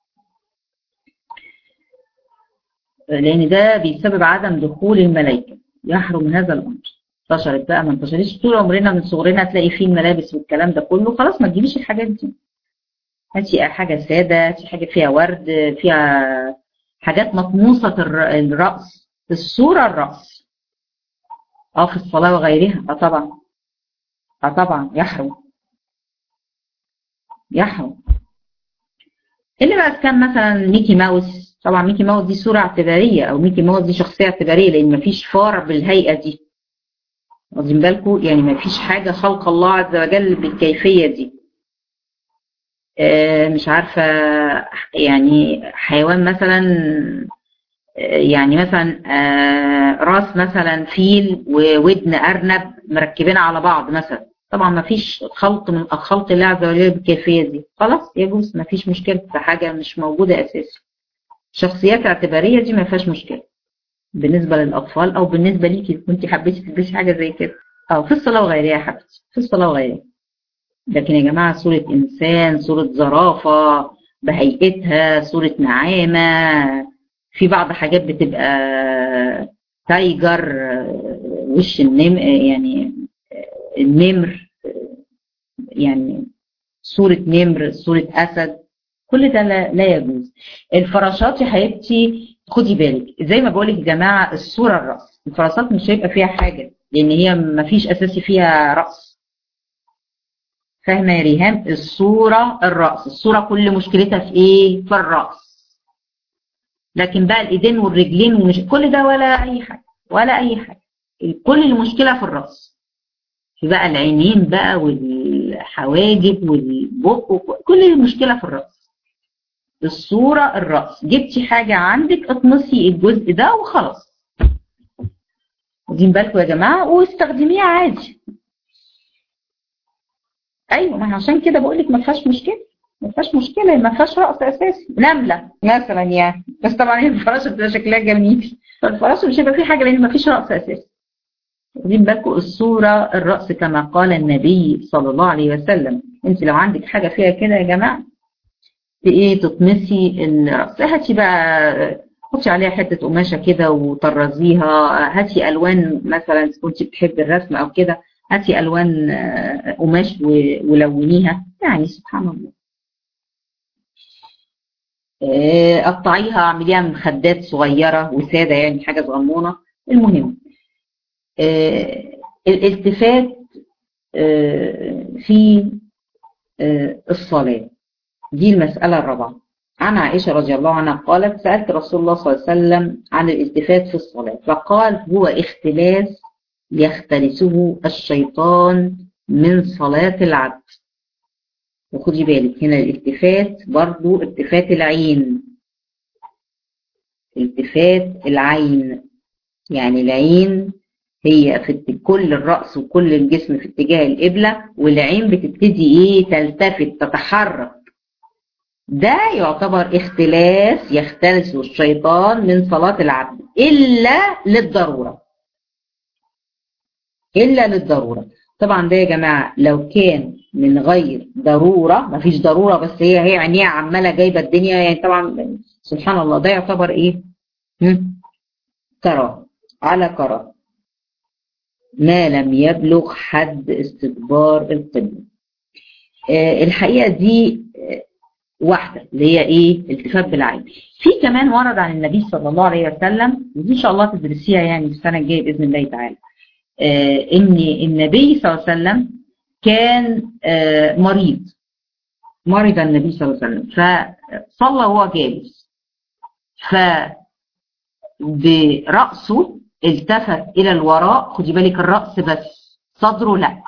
لأن ده بيسبب عدم دخول الملائكة، يحرم هذا الأمر. انتشرت بقى ما انتشرتش، طول عمرنا من صغرنا تلاقي فيه الملابس والكلام ده كله، خلاص ما تجيبيش الحاجات دي. هاتي حاجة سادة، هاتي حاجة فيها ورد، فيها حاجات مطموسة الرأس، الصورة الرأس. في الصلاة وغيرها طبعا، طبعا يحرم، يحرم. اللي بقى كان مثلا ميكي ماوس، طبعا ميكي ماوس دي صورة اعتبارية، او ميكي ماوس دي شخصية اعتبارية، لان مفيش فار بالهيئة دي، واخدين بالكم؟ يعني مفيش حاجة خلق الله عز وجل بالكيفية دي. مش عارفة، يعني حيوان مثلا، يعني مثلا راس مثلا فيل وودن أرنب مركبين على بعض مثلا، طبعا ما فيش خلق من خلق الله عز وجل بالكيفية دي، خلاص يجوز، ما فيش مشكلة في حاجة مش موجودة أساسا. شخصيات اعتبارية دي ما فيهاش مشكلة بالنسبة للأطفال، أو بالنسبة ليكي كنت حبيتي تلبسي حاجة زي كده، أو في الصلاة وغيرها يا حبيبتي، في الصلاة وغيرها. لكن يا جماعة صورة إنسان، صورة زرافة بهيئتها، صورة نعامة، في بعض حاجات بتبقى تايجر، وش النمر، يعني النمر، يعني صورة نمر، صورة أسد، كل ده لا يجوز. الفراشات يا حبيبتي خدي بالك، زي ما بقولك يا جماعة الصورة الرأس، الفراشات مش هيبقى فيها حاجة لأن هي ما فيش أساسي فيها رأس. فاهمة يا ريهام؟ الصورة الرأس، الصورة كل مشكلتها في ايه؟ في الرأس. لكن بقى الايدين والرجلين ومش كل ده ولا اي حاجة، ولا اي حاجة. كل المشكلة في الرأس، في بقى العينين بقى والحواجب والبق، كل المشكلة في الرأس. الصورة الرأس، جبتي حاجة عندك اطمسي الجزء ده وخلاص. واخدين بالكم يا جماعة؟ واستخدميها عادي. ايوه، ما عشان كده بقول لك ما فيهاش مشكله، ما فيهاش مشكله، ما فيهاش رأس اساسي. نمله مثلا يعني، بس طبعا هي الفراشه بتبقى شكلها جميل، فالفراشه مش هيبقى فيه حاجه لان ما فيش رأس اساسي. واخدين بالكم؟ الصوره الرأس كما قال النبي صلى الله عليه وسلم. انت لو عندك حاجه فيها كده يا جماعه ايه تطمسي الرأس، هاتي بقى حطي عليها حته قماشه كده وطرزيها، هاتي الوان مثلا اذا كنت بتحبي الرسم او كده، هاتي الوان قماش ولونيها، يعني سبحان الله. قطعيها، اعمليها من خدات صغيره وساده، يعني حاجه صغنونه. المهم الالتفات في الصلاه، دي المساله الرابعه. عن عائشه رضي الله عنها قالت سالت رسول الله صلى الله عليه وسلم عن الالتفات في الصلاه، فقال هو اختلاس يختلسه الشيطان من صلاه العبد. وخدي بالك هنا الالتفات برضو التفات العين، التفات العين، يعني العين هي في كل الرأس وكل الجسم في اتجاه القبلة، والعين بتبتدي ايه؟ تلتفت، تتحرك. ده يعتبر اختلاس يختلس الشيطان من صلاة العبد إلا للضرورة، إلا للضرورة. طبعا ده يا جماعة لو كان من غير ضرورة، مفيش ضرورة بس هي عينيها عمالة جايبة الدنيا، يعني طبعا سبحان الله ده يعتبر ايه؟ كراهة على كراهة ما لم يبلغ حد استدبار القبلة. الحقيقة دي واحدة اللي هي ايه؟ التفات بالعين. في كمان ورد عن النبي صلى الله عليه وسلم، ودي ان شاء الله تدرسيها يعني في السنة الجاية بإذن الله تعالى، ان النبي صلى الله عليه وسلم كان مرض النبي صلى الله عليه وسلم فصلى وهو جالس، فبرأسه التفت إلى الوراء. خدي بالك الرأس بس، صدره لا،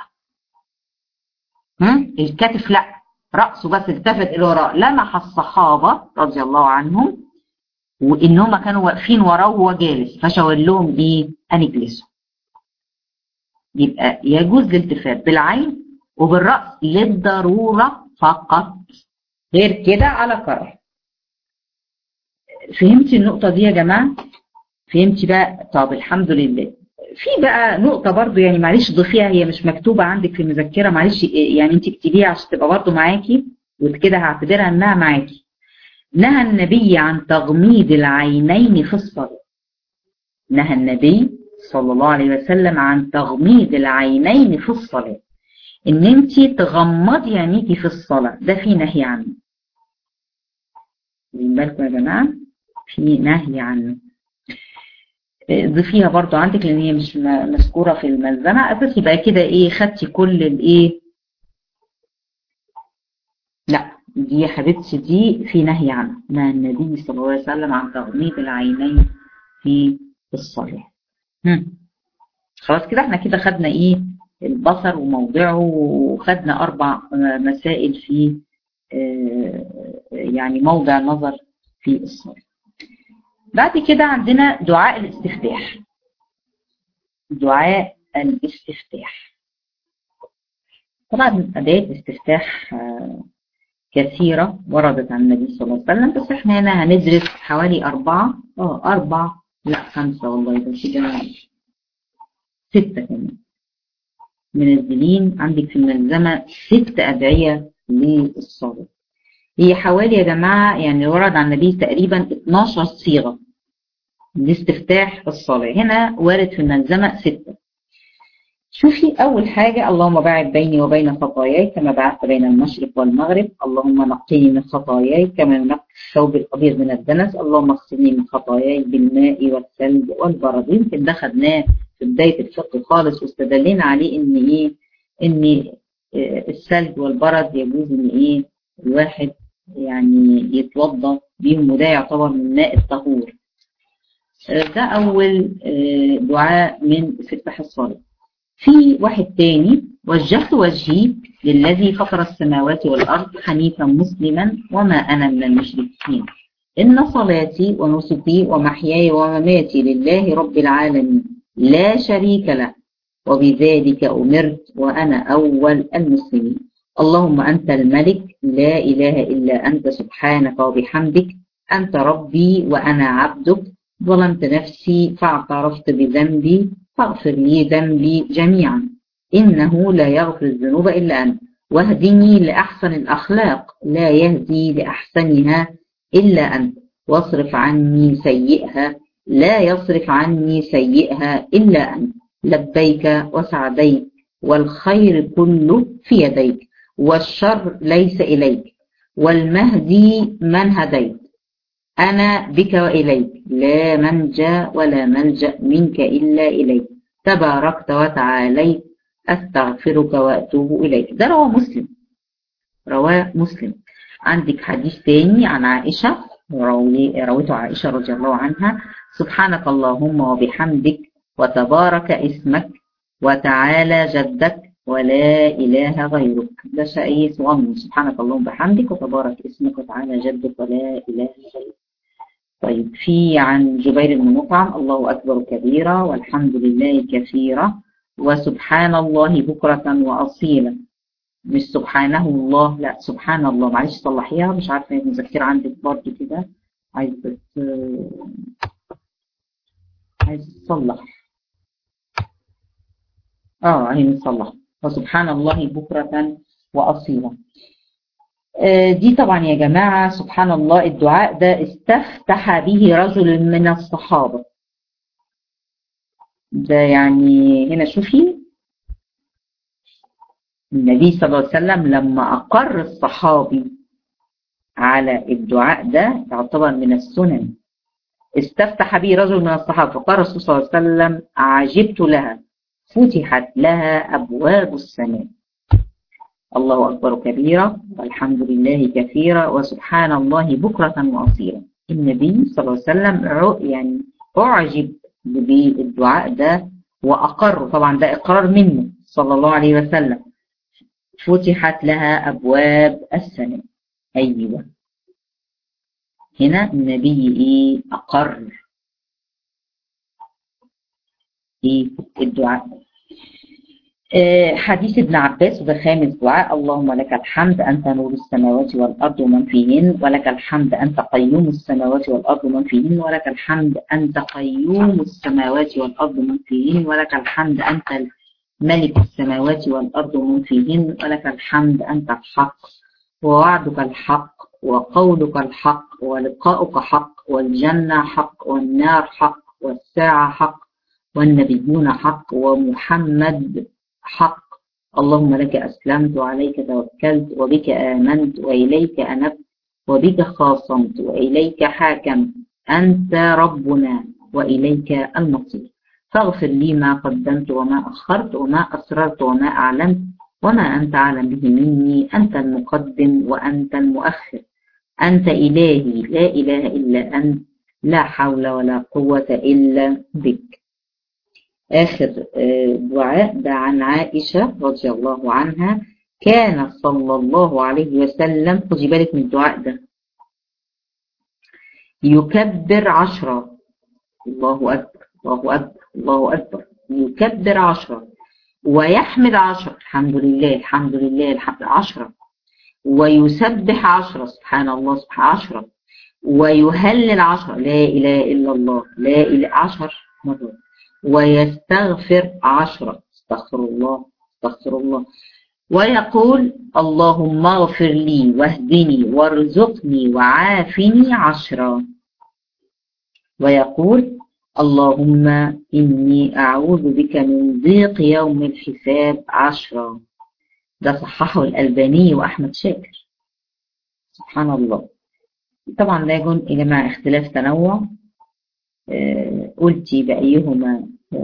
الكتف لا، رأسه بس التفت إلى الوراء. لمح الصحابة رضي الله عنهم وإنهم كانوا واقفين وراه وهو جالس، فشاور لهم إيه؟ أن اجلسوا. يبقى يجوز الالتفات بالعين وبالرأس للضرورة فقط، غير كده على كراهة. فهمتي النقطة دي يا جماعة؟ فهمتي بقى؟ طب الحمد لله. في بقى نقطة برضو يعني معلش ضيفيها، هي مش مكتوبة عندك في المذكرة، معلش يعني انت اكتبيها عشان تبقى برضو معاكي، وكده هعتبرها انها معاكي. نهى النبي عن تغميض العينين في الصلاة. نهى النبي صلى الله عليه وسلم عن تغميض العينين في الصلاة، ان انت تغمضي عينيكي في الصلاة، ده في نهي عنه. خدين بالكم يا جماعة، في نهي عنه. ضيفيها برضو عندك لان هي مش مذكورة في الملزمة اساس، يبقى كده ايه؟ خدتي كل الايه؟ لا دي يا حبيبتي دي في نهي عنه. نهى النبي صلى الله عليه وسلم عن تغميض العينين في الصلاة. خلاص كده احنا كده خدنا ايه؟ البصر وموضعه، وخدنا 4 مسائل في يعني موضع النظر في الصلاة. بعد كده عندنا دعاء الاستفتاح. دعاء الاستفتاح طبعا أداة الاستفتاح كثيرة وردت عن النبي صلى الله عليه وسلم، بس احنا هنا هندرس حوالي 4 لا 5 والله، ده في كمان 6 كمان منزلين عندك في الملزمة 6 أدعية للصلاة. هي حوالي يا جماعة يعني ورد عن النبي تقريبا 12 صيغة لاستفتاح الصلاة، هنا وارد في الملزمة 6. شوفي أول حاجة: اللهم باعد بيني وبين خطاياي كما بعدت بين المشرق والمغرب، اللهم نقني من خطاياي كما ينقى الثوب الأبيض من الدنس، اللهم اغسلني من خطاياي بالماء والثلج والبرد. يمكن ده خدناه في بداية الفقه خالص، واستدلينا عليه إن إيه؟ إن الثلج والبرد يجوز إن إيه؟ الواحد يعني يتوضأ بيهم، وده يعتبر من ماء الطهور. ده أول دعاء من استفتاح الصلاة. في واحد تاني: وجهت وجهي للذي فطر السماوات والأرض حنيفا مسلما وما أنا من المشركين، إن صلاتي ونسكي ومحياي ومماتي لله رب العالمين لا شريك له وبذلك أمرت وأنا أول المسلمين. اللهم أنت الملك لا إله إلا أنت سبحانك وبحمدك، أنت ربي وأنا عبدك، ظلمت نفسي فاعترفت بذنبي فاغفر لي ذنبي جميعا، إنه لا يغفر الذنوب إلا أنت، واهدني لأحسن الأخلاق لا يهدي لأحسنها إلا أنت، واصرف عني سيئها لا يصرف عني سيئها إلا أنت، لبيك وسعديك والخير كله في يديك والشر ليس إليك والمهدي من هديت، أنا بك وإليك لا منجا ولا ملجأ منك إلا إليك، تباركت وتعاليت، أستغفرك وأتوب إليك. ده رواه مسلم. عندك حديث تاني عن عائشة رويته عائشة رضي الله عنها: سبحانك اللهم وبحمدك وتبارك اسمك وتعالى جدك ولا إله غيرك. ده شيء صغنن: سبحانك اللهم وبحمدك وتبارك اسمك وتعالى جدك ولا إله غيرك. طيب في عن جبير بن مطعم: الله أكبر كبيرا والحمد لله كثيرا وسبحان الله بكرة وأصيلا. مش سبحانه الله، لا سبحان الله، معلش صلحيها، مش عارفة هي مذكرة عندك برضه كده، عايز تصلح. هي متصلحة. وسبحان الله بكرة وأصيلا. دي طبعا يا جماعة سبحان الله الدعاء ده استفتح به رجل من الصحابة. ده يعني هنا شوفي النبي صلى الله عليه وسلم لما أقر الصحابي على الدعاء ده يعتبر من السنن. استفتح به رجل من الصحابة فقال الرسول صلى الله عليه وسلم عجبت لها فتحت لها أبواب السماء. الله أكبر كبيرا والحمد لله كثيرا وسبحان الله بكرة وأصيلا. النبي صلى الله عليه وسلم يعني أعجب بالدعاء ده وأقر، طبعا ده إقرار منه صلى الله عليه وسلم. فتحت لها أبواب السماء. أيوة هنا النبي أقر الدعاء. حديث ابن عباس وده خامس دعاء: اللهم لك الحمد أنت نور السماوات والأرض ومن فيهن، ولك الحمد أنت قيوم السماوات والأرض ومن فيهن، ولك الحمد أنت قيوم السماوات والأرض ومن فيهن، ولك الحمد أنت ملك السماوات والأرض ومن فيهن، ولك الحمد أنت الحق ووعدك الحق وقولك الحق ولقاؤك حق والجنة حق والنار حق والساعة حق والنبيون حق ومحمد حق. اللهم لك أسلمت وعليك توكلت وبك آمنت وإليك أنبت وبك خاصمت وإليك حاكمت أنت ربنا وإليك المصير. فاغفر لي ما قدمت وما أخرت وما أسررت وما أعلنت وما أنت أعلم به مني، أنت المقدم وأنت المؤخر، أنت إلهي لا إله إلا أنت، لا حول ولا قوة إلا بك. آخر دعاء ده عن عائشة رضي الله عنها: كان صلى الله عليه وسلم، خدي بالك من الدعاء ده، يكبر 10، الله أكبر الله أكبر الله أكبر، يكبر 10 ويحمد 10، الحمد لله الحمد لله الحمد 10، ويسبح 10، سبحان الله سبحان 10، ويهلل 10، لا إله إلا الله لا إله 10 مرات، ويستغفر 10، استغفر الله استغفر الله، ويقول اللهم اغفر لي واهدني وارزقني وعافني 10، ويقول اللهم إني أعوذ بك من ضيق يوم الحساب 10. ده صححه الألباني وأحمد شاكر. سبحان الله. طبعا لا يكون يا جماعة اختلاف تنوع، قلتي بأيهما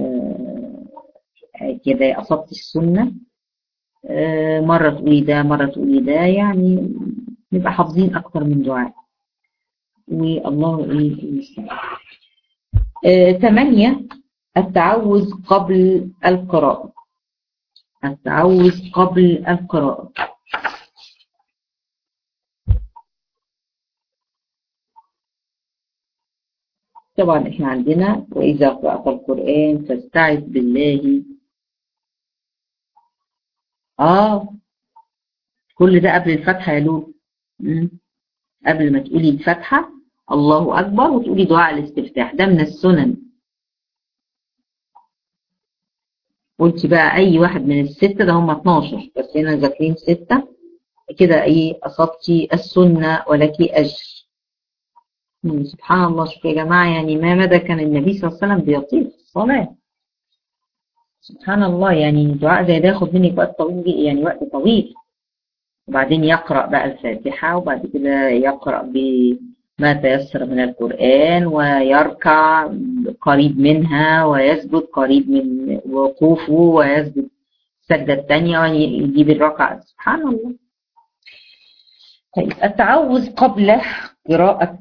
كده أصبت السنة، مرة تقولي ده مرة تقولي ده، يعني نبقى حافظين أكتر من دعاء والله المستعان. 8 التعوذ قبل القراءة. التعوذ قبل القراءة. طبعا احنا عندنا وإذا قرأت القرآن فاستعذ بالله. كل ده قبل الفتحة يا لولو. قبل ما تقولي الفتحة الله أكبر وتقولي دعاء الاستفتاح، ده من السنن. قلتي بقى أي واحد من الستة، ده هم 12 بس هنا ذاكرين 6 كده، أصبتي السنة ولك أجر. سبحان الله. شوفوا يا جماعة يعني ما مدى كان النبي صلى الله عليه وسلم بيطيل الصلاة. سبحان الله، يعني دعاء زي ده ياخد منك وقت طويل، يعني وقت طويل، وبعدين يقرأ بقى الفاتحة وبعد كده يقرأ بما تيسر من القرآن ويركع قريب منها ويسجد قريب من وقوفه ويسجد السجدة الثانية ويجيب الركعة. سبحان الله. طيب التعوذ قبل قراءة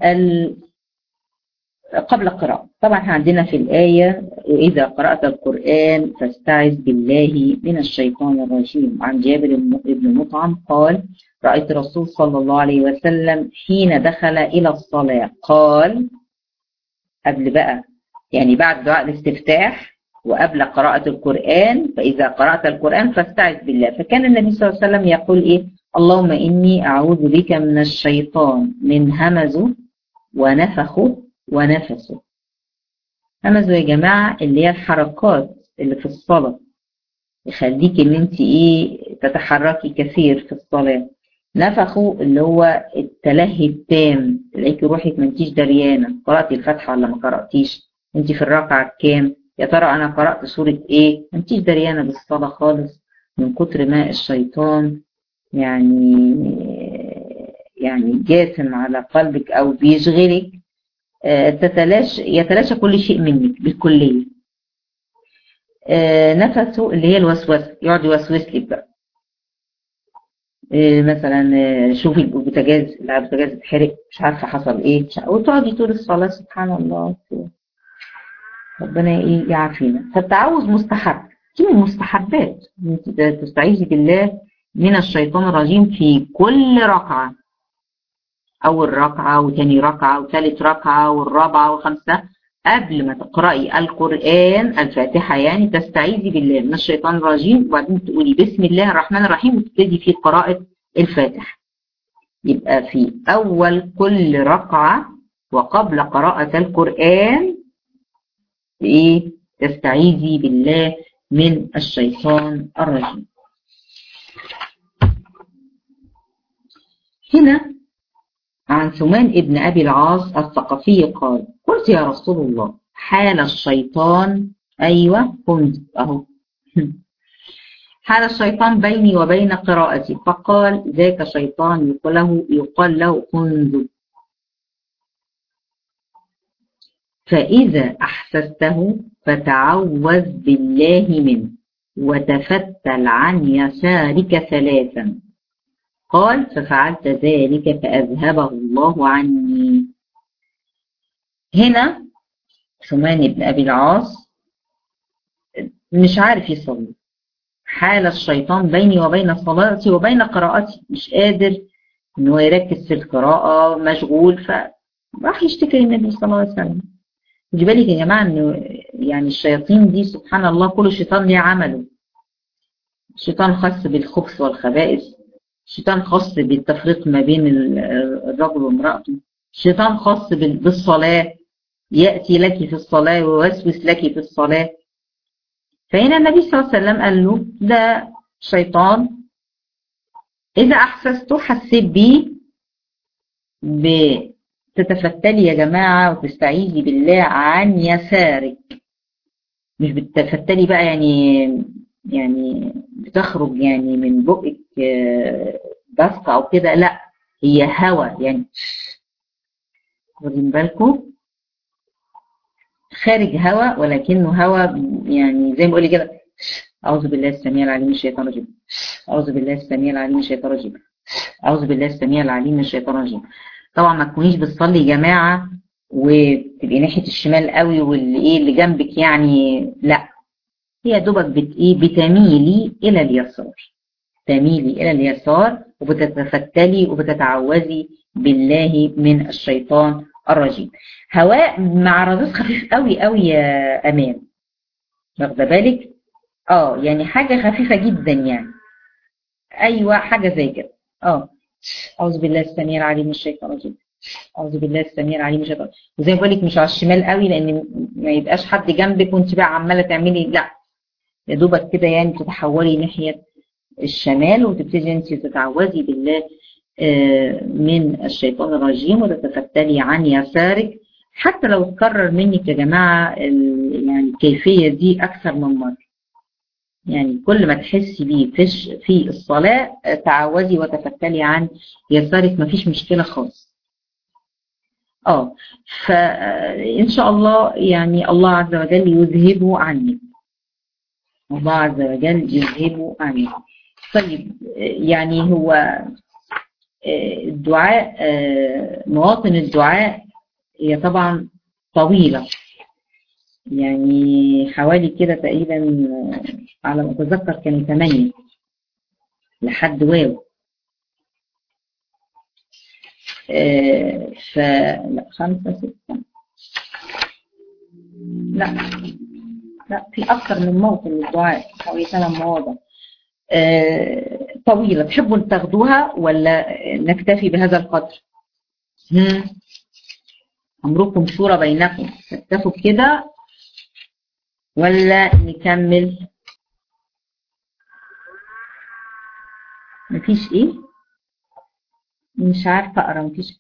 طبعا احنا عندنا في الآية وإذا قرأت القرآن فاستعذ بالله من الشيطان الرجيم. عن جابر بن مطعم قال رأيت الرسول صلى الله عليه وسلم حين دخل إلى الصلاة قال، قبل بقى يعني بعد دعاء الاستفتاح وقبل قراءة القرآن، فإذا قرأت القرآن فاستعذ بالله، فكان النبي صلى الله عليه وسلم يقول إيه؟ اللهم إني أعوذ بك من الشيطان من همزه ونفخه ونفسه. همزه يا جماعة اللي هي الحركات اللي في الصلاة، يخليك ان انت تتحركي كثير في الصلاة. نفخه اللي هو التلهي التام، تلاقيكي روحك ما انتيش دريانة قرأتي الفاتحة ولا ما قرأتيش، انت في الركعة الكام، يا ترى انا قرأت سورة ايه، ما انتيش دريانة بالصلاة خالص من كتر ما الشيطان يعني جاثم على قلبك او بيشغلك. يتلاشى كل شيء منك بالكلية. نفسه اللي هي الوسوسة، يقعد يوسوس لك بقى. مثلا شوفي البوتاجاز، لا البوتاجاز اتحرق، مش عارفة حصل ايه، وتقعدي طول الصلاة سبحان الله. ربنا يعافينا. فالتعوذ مستحب، دي من المستحبات، تستعيذي بالله من الشيطان الرجيم في كل ركعة، أول ركعة وثاني ركعة وثالث ركعة والرابعة والخامسة، قبل ما تقرأي القرآن الفاتحة يعني تستعيذي بالله من الشيطان الرجيم، وبعدين تقولي بسم الله الرحمن الرحيم وتبتدي في قراءة الفاتحة. يبقى في أول كل ركعة وقبل قراءة القرآن تستعيذي بالله من الشيطان الرجيم. هنا عن ثمان ابن أبي العاص الثقفي قال: قلت يا رسول الله حال الشيطان، أيوة كنت أهو حال الشيطان بيني وبين قراءتي، فقال: ذاك شيطان يقال له كنز، فإذا أحسسته فتعوذ بالله منه وتفتل عن يسارك ثلاثا. قال: ففعلت ذلك فأذهبه الله عني. هنا ثمان بن أبي العاص مش عارف يصلي، حال الشيطان بيني وبين صلاتي وبين قراءتي، مش قادر ان هو يركز في القراءة، مشغول، فراح يشتكي للنبي صلى الله عليه وسلم. خدي بالك يا جماعة انه يعني الشياطين دي سبحان الله كل شيطان ليه عمله. الشيطان خاص بالخبث والخبائث، الشيطان خاص بالتفريق ما بين الرجل وامرأته، الشيطان خاص بالصلاة، يأتي لك في الصلاة ويوسوس لك في الصلاة. فهنا النبي صلى الله عليه وسلم قال له ده شيطان، إذا أحسسته حسيت بيه بتتفتلي يا جماعة وتستعيذي بالله عن يسارك، مش بتتفتلي بقى يعني بتخرج يعني من بقك بسط أو كده، لا هي هوا يعني، واخدين بالكم، خارج هوا ولكنه هوا يعني زي ما بقول كده: أعوذ بالله السميع العليم من الشيطان الرجيم، أعوذ بالله السميع العليم من الشيطان الرجيم، أعوذ بالله السميع العليم من الشيطان الرجيم. طبعا ما تكونيش بتصلي جماعة وتبقي ناحية الشمال قوي اللي جنبك يعني، لا، هي دوبك بتميلي إلى اليسار، تميلي إلى اليسار وبتتفتلي وبتتعوذي بالله من الشيطان الرجيم. هواء مع رذيذ خفيف قوي قوي يا أمان، واخده بالك؟ يعني حاجة خفيفة جدا يعني، أيوة حاجة زي كده. أعوذ بالله السميع العليم من الشيطان الرجيم، أعوذ بالله السميع العليم من الشيطان، وزي ما بقول لك مش على الشمال قوي لأن ما يبقاش حد جنبك وأنت بقى عمالة تعملي، لا، يا دوبك كده يعني تتحولي ناحية الشمال وتبتدي أنت تتعوذي بالله من الشيطان الرجيم وتتفتلي عن يسارك. حتى لو اتكرر منك يا جماعة يعني الكيفية دي أكثر من مرة، يعني كل ما تحسي بيه في الصلاة تعوذي وتفتلي عن يسارك، مفيش مشكلة خالص. فإن شاء الله يعني الله عز وجل يذهبه عنك، الله عز وجل يذهبه عنك. طيب يعني هو الدعاء، مواطن الدعاء هي طبعا طويلة، يعني حوالي كده تقريبا على ما أتذكر كانوا 8 لحد واو، لا 5 6، لا في أكثر من موطن للدعاء، حوالي 8 مواضع طويلة. تحبوا تاخدوها ولا نكتفي بهذا القدر؟ أمركم شورى بينكم، نكتفوا كده ولا نكمل؟ مفيش ايه؟ مش عارفة اقرا. مفيش.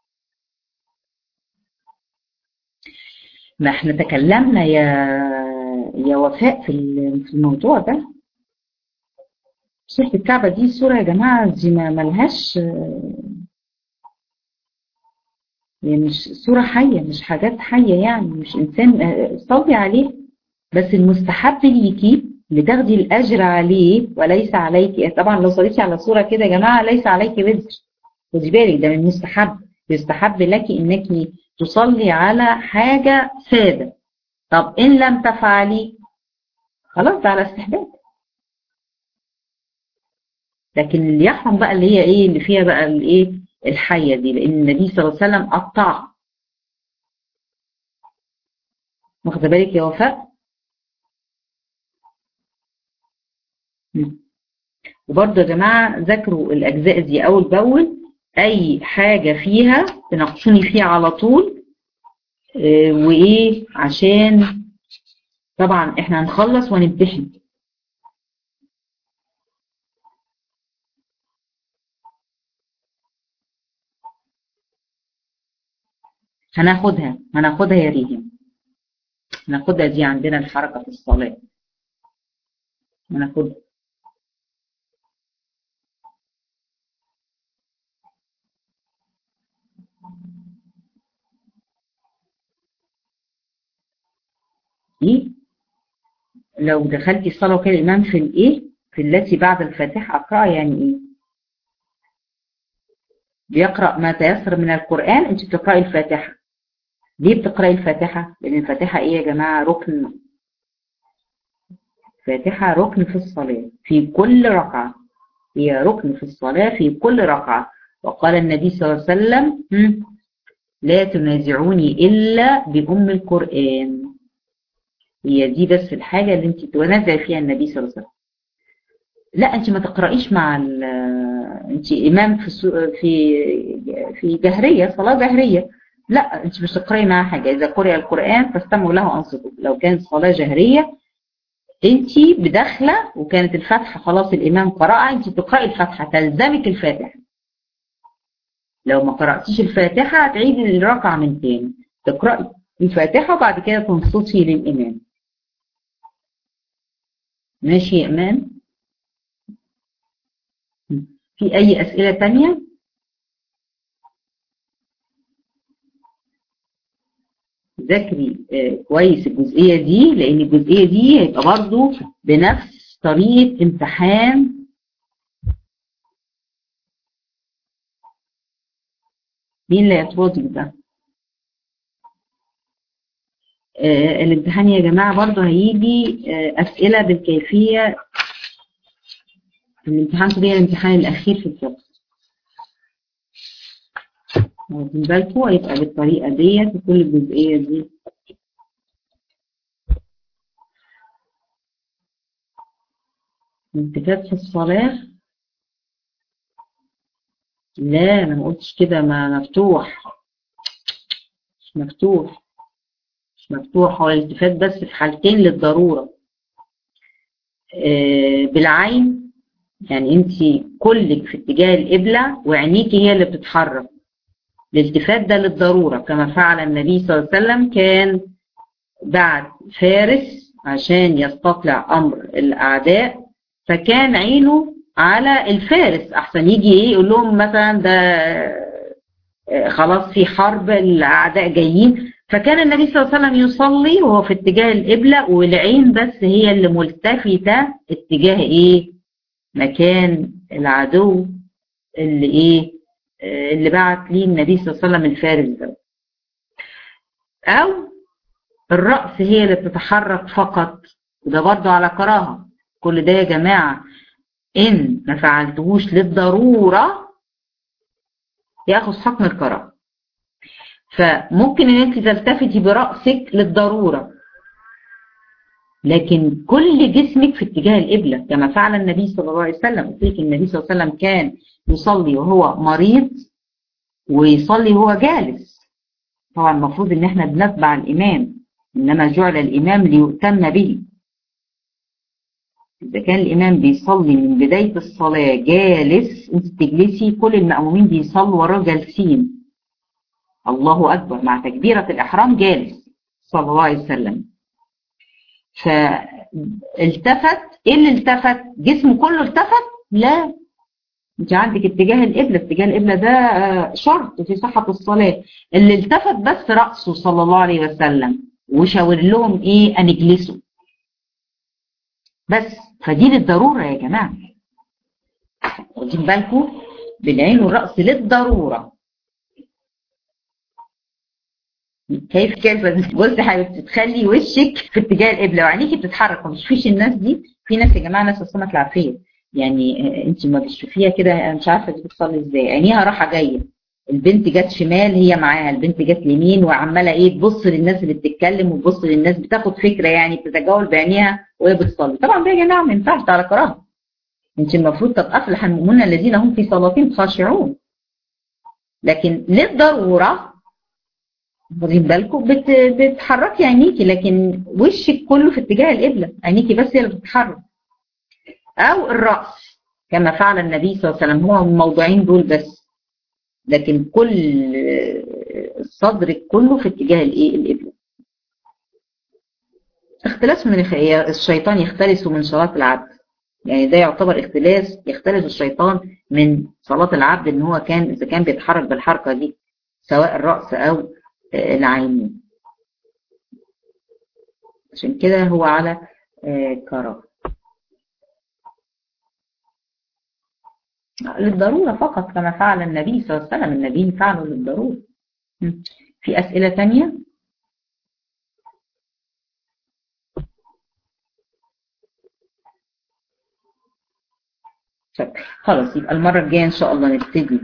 ما احنا تكلمنا يا وفاء في الموضوع ده. سورة الكعبة دي سورة يا جماعة، دي ما ملهاش يعني، مش سورة حية، مش حاجات حية يعني، مش إنسان صلي عليه. بس المستحب ليكي بتاخدي الأجر عليه وليس عليكي. طبعا لو صليتي على سورة كده يا جماعة ليس عليكي وزر، خدي بالك ده من المستحب. يستحب لك إنك تصلي على حاجة سادة. طب إن لم تفعلي خلاص ده على استحباب. لكن اللي يحرم بقى اللي هي ايه، اللي فيها بقى الايه الحية دي، لأن النبي صلى الله عليه وسلم قطعها. واخده بالك يا وفاء؟ وبرضه يا جماعة ذاكروا الأجزاء دي أول بأول، أي حاجة فيها تناقشوني فيها على طول. وإيه عشان طبعا إحنا هنخلص ونمتحن. هناخدها يا ريم، هناخدها دي عندنا الحركة في الصلاة، هناخدها. إيه لو دخلتي الصلاة وكان الإمام في الإيه، في التي بعد الفاتحة أقرأ يعني إيه؟ بيقرأ ما تيسر من القرآن. أنت بتقرأي الفاتحة. ليه بتقرأي الفاتحة؟ لأن الفاتحة إيه يا جماعة؟ ركن. الفاتحة ركن في الصلاة في كل ركعة، هي ركن في الصلاة في كل ركعة. وقال النبي صلى الله عليه وسلم لا تنازعوني إلا بأم القرآن. هي دي بس الحاجة اللي انت تنازع فيها النبي صلى الله عليه وسلم. لا انت ما تقرأيش مع انت إمام في جهرية، صلاة جهرية. لا انت مش تقرأي معها حاجة. إذا قرأ القرآن فاستمعوا له وأنصتوا. لو كانت صلاة جهرية انت بداخله وكانت الفاتحه خلاص الامام قرأها، انت تقرأي الفاتحه تلزمك الفاتحه. لو ما قرأتيش الفاتحه هتعيدي الركعه من تاني، تقرأي الفاتحه وبعد كده تنصتي للامام. ماشي يا ايمان؟ في اي اسئله تانية؟ ذاكري كويس الجزئيه دي، لان الجزئيه دي هيبقى برضو بنفس طريقه امتحان. مين اللي هيتواضي ده؟ الامتحان يا جماعه برضو هيجي اسئله بالكيفيه. الامتحان ده الامتحان الاخير في الفقه، واخدين بالكم؟ هيبقى بالطريقه ديت في كل الجزئيه دي. التفات في الصلاه؟ لا انا ما قلتش كده، ما مفتوح. مش مفتوح، مش مفتوح. هو الالتفات بس في حالتين للضروره. بالعين، يعني انت كلك في اتجاه القبله وعينيكي هي اللي بتتحرك. الالتفات ده للضروره كما فعل النبي صلى الله عليه وسلم. كان بعد فارس عشان يستطلع امر الاعداء، فكان عينه على الفارس احسن يجي ايه يقول لهم مثلا ده خلاص في حرب الاعداء جايين. فكان النبي صلى الله عليه وسلم يصلي وهو في اتجاه القبلة، والعين بس هي اللي ملتفتة اتجاه ايه، مكان العدو اللي ايه اللي بعت ليه النبي صلى الله عليه وسلم الفارس ده. او الرأس هي اللي بتتحرك فقط، وده برضه على كراهة. كل ده يا جماعة إن ما فعلتهوش للضرورة يأخذ حكم الكراهة. فممكن إن أنت تلتفتي برأسك للضرورة، لكن كل جسمك في اتجاه القبلة كما فعل النبي صلى الله عليه وسلم. قلت لك النبي صلى الله عليه وسلم كان يصلي وهو مريض ويصلي وهو جالس. طبعا المفروض إن احنا بنتبع الإمام، إنما جعل الإمام ليؤتم به. إذا كان الإمام بيصلي من بداية الصلاة جالس، أنت تجلسي، كل المأمومين بيصلوا وراه جالسين، الله أكبر مع تكبيرة الإحرام جالس صلى الله عليه وسلم. فالتفت، إيه اللي التفت؟ جسمه كله التفت؟ لا، أنت عندك اتجاه القبلة، اتجاه القبلة ده شرط في صحة الصلاة. اللي التفت بس رأسه صلى الله عليه وسلم وشاور لهم إيه؟ أن اجلسوا بس. فدي للضرورة يا جماعة، واخدين بالكم؟ بالعين والرأس للضرورة. كيف بصي حبيبتي، تخلي وشك في اتجاه القبلة وعينيكي بتتحرك، ما بتشوفيش الناس دي. في ناس يا جماعة، ناس السمك العافية يعني، انت ما بتشوفيها كده، انا مش عارفة دي بتصلي ازاي، عينيها رايحة جاية، البنت جت شمال هي معاها، البنت جت يمين وعمالة ايه، تبص للناس اللي بتتكلم وتبص للناس، بتاخد فكرة يعني، بتتجول بعينيها وهي بتصلي. طبعا ده يا جماعة ما ينفعش، ده على كراهة. انت المفروض قد افلح المؤمنون الذين هم في صلاتهم خاشعون. لكن للضروره، واخدين بالكم، بتحركي عينيكي، لكن وشك كله في اتجاه القبله، عينيكي بس هي اللي بتتحرك، او الراس كما فعل النبي صلى الله عليه وسلم. هو الموضوعين دول بس، لكن كل صدرك كله في اتجاه الايه، القبله. اختلاس من الشيطان يختلس من صلاه العبد، يعني ده يعتبر اختلاس، يختلس الشيطان من صلاة العبد، ان هو كان اذا كان بيتحرك بالحركة دي سواء الرأس او العينين. عشان كده هو على كراهة للضرورة فقط، كما فعل النبي صلى الله عليه وسلم، النبي فعله للضرورة. في أسئلة تانية؟ خلاص، يبقى المرة الجاية إن شاء الله نبتدي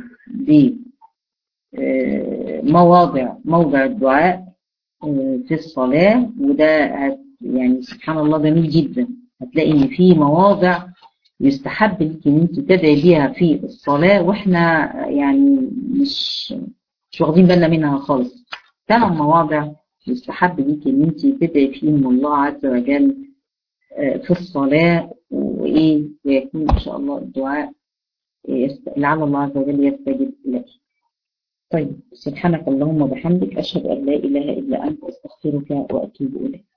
موضع الدعاء في الصلاة. وده يعني سبحان الله جميل جدا، هتلاقي ان في مواضع يستحب لك ان انت تدعي بيها في الصلاة، واحنا يعني مش واخدين بالنا منها خالص. 8 مواضع يستحب لك ان انت تدعي فيهم الله عز وجل في الصلاة، وايه، ويكون ان شاء الله الدعاء لعل الله عز وجل يستجيب لك. طيب، سبحانك اللهم وبحمدك، أشهد أن لا إله إلا أنت، أستغفرك وأتوب إليك.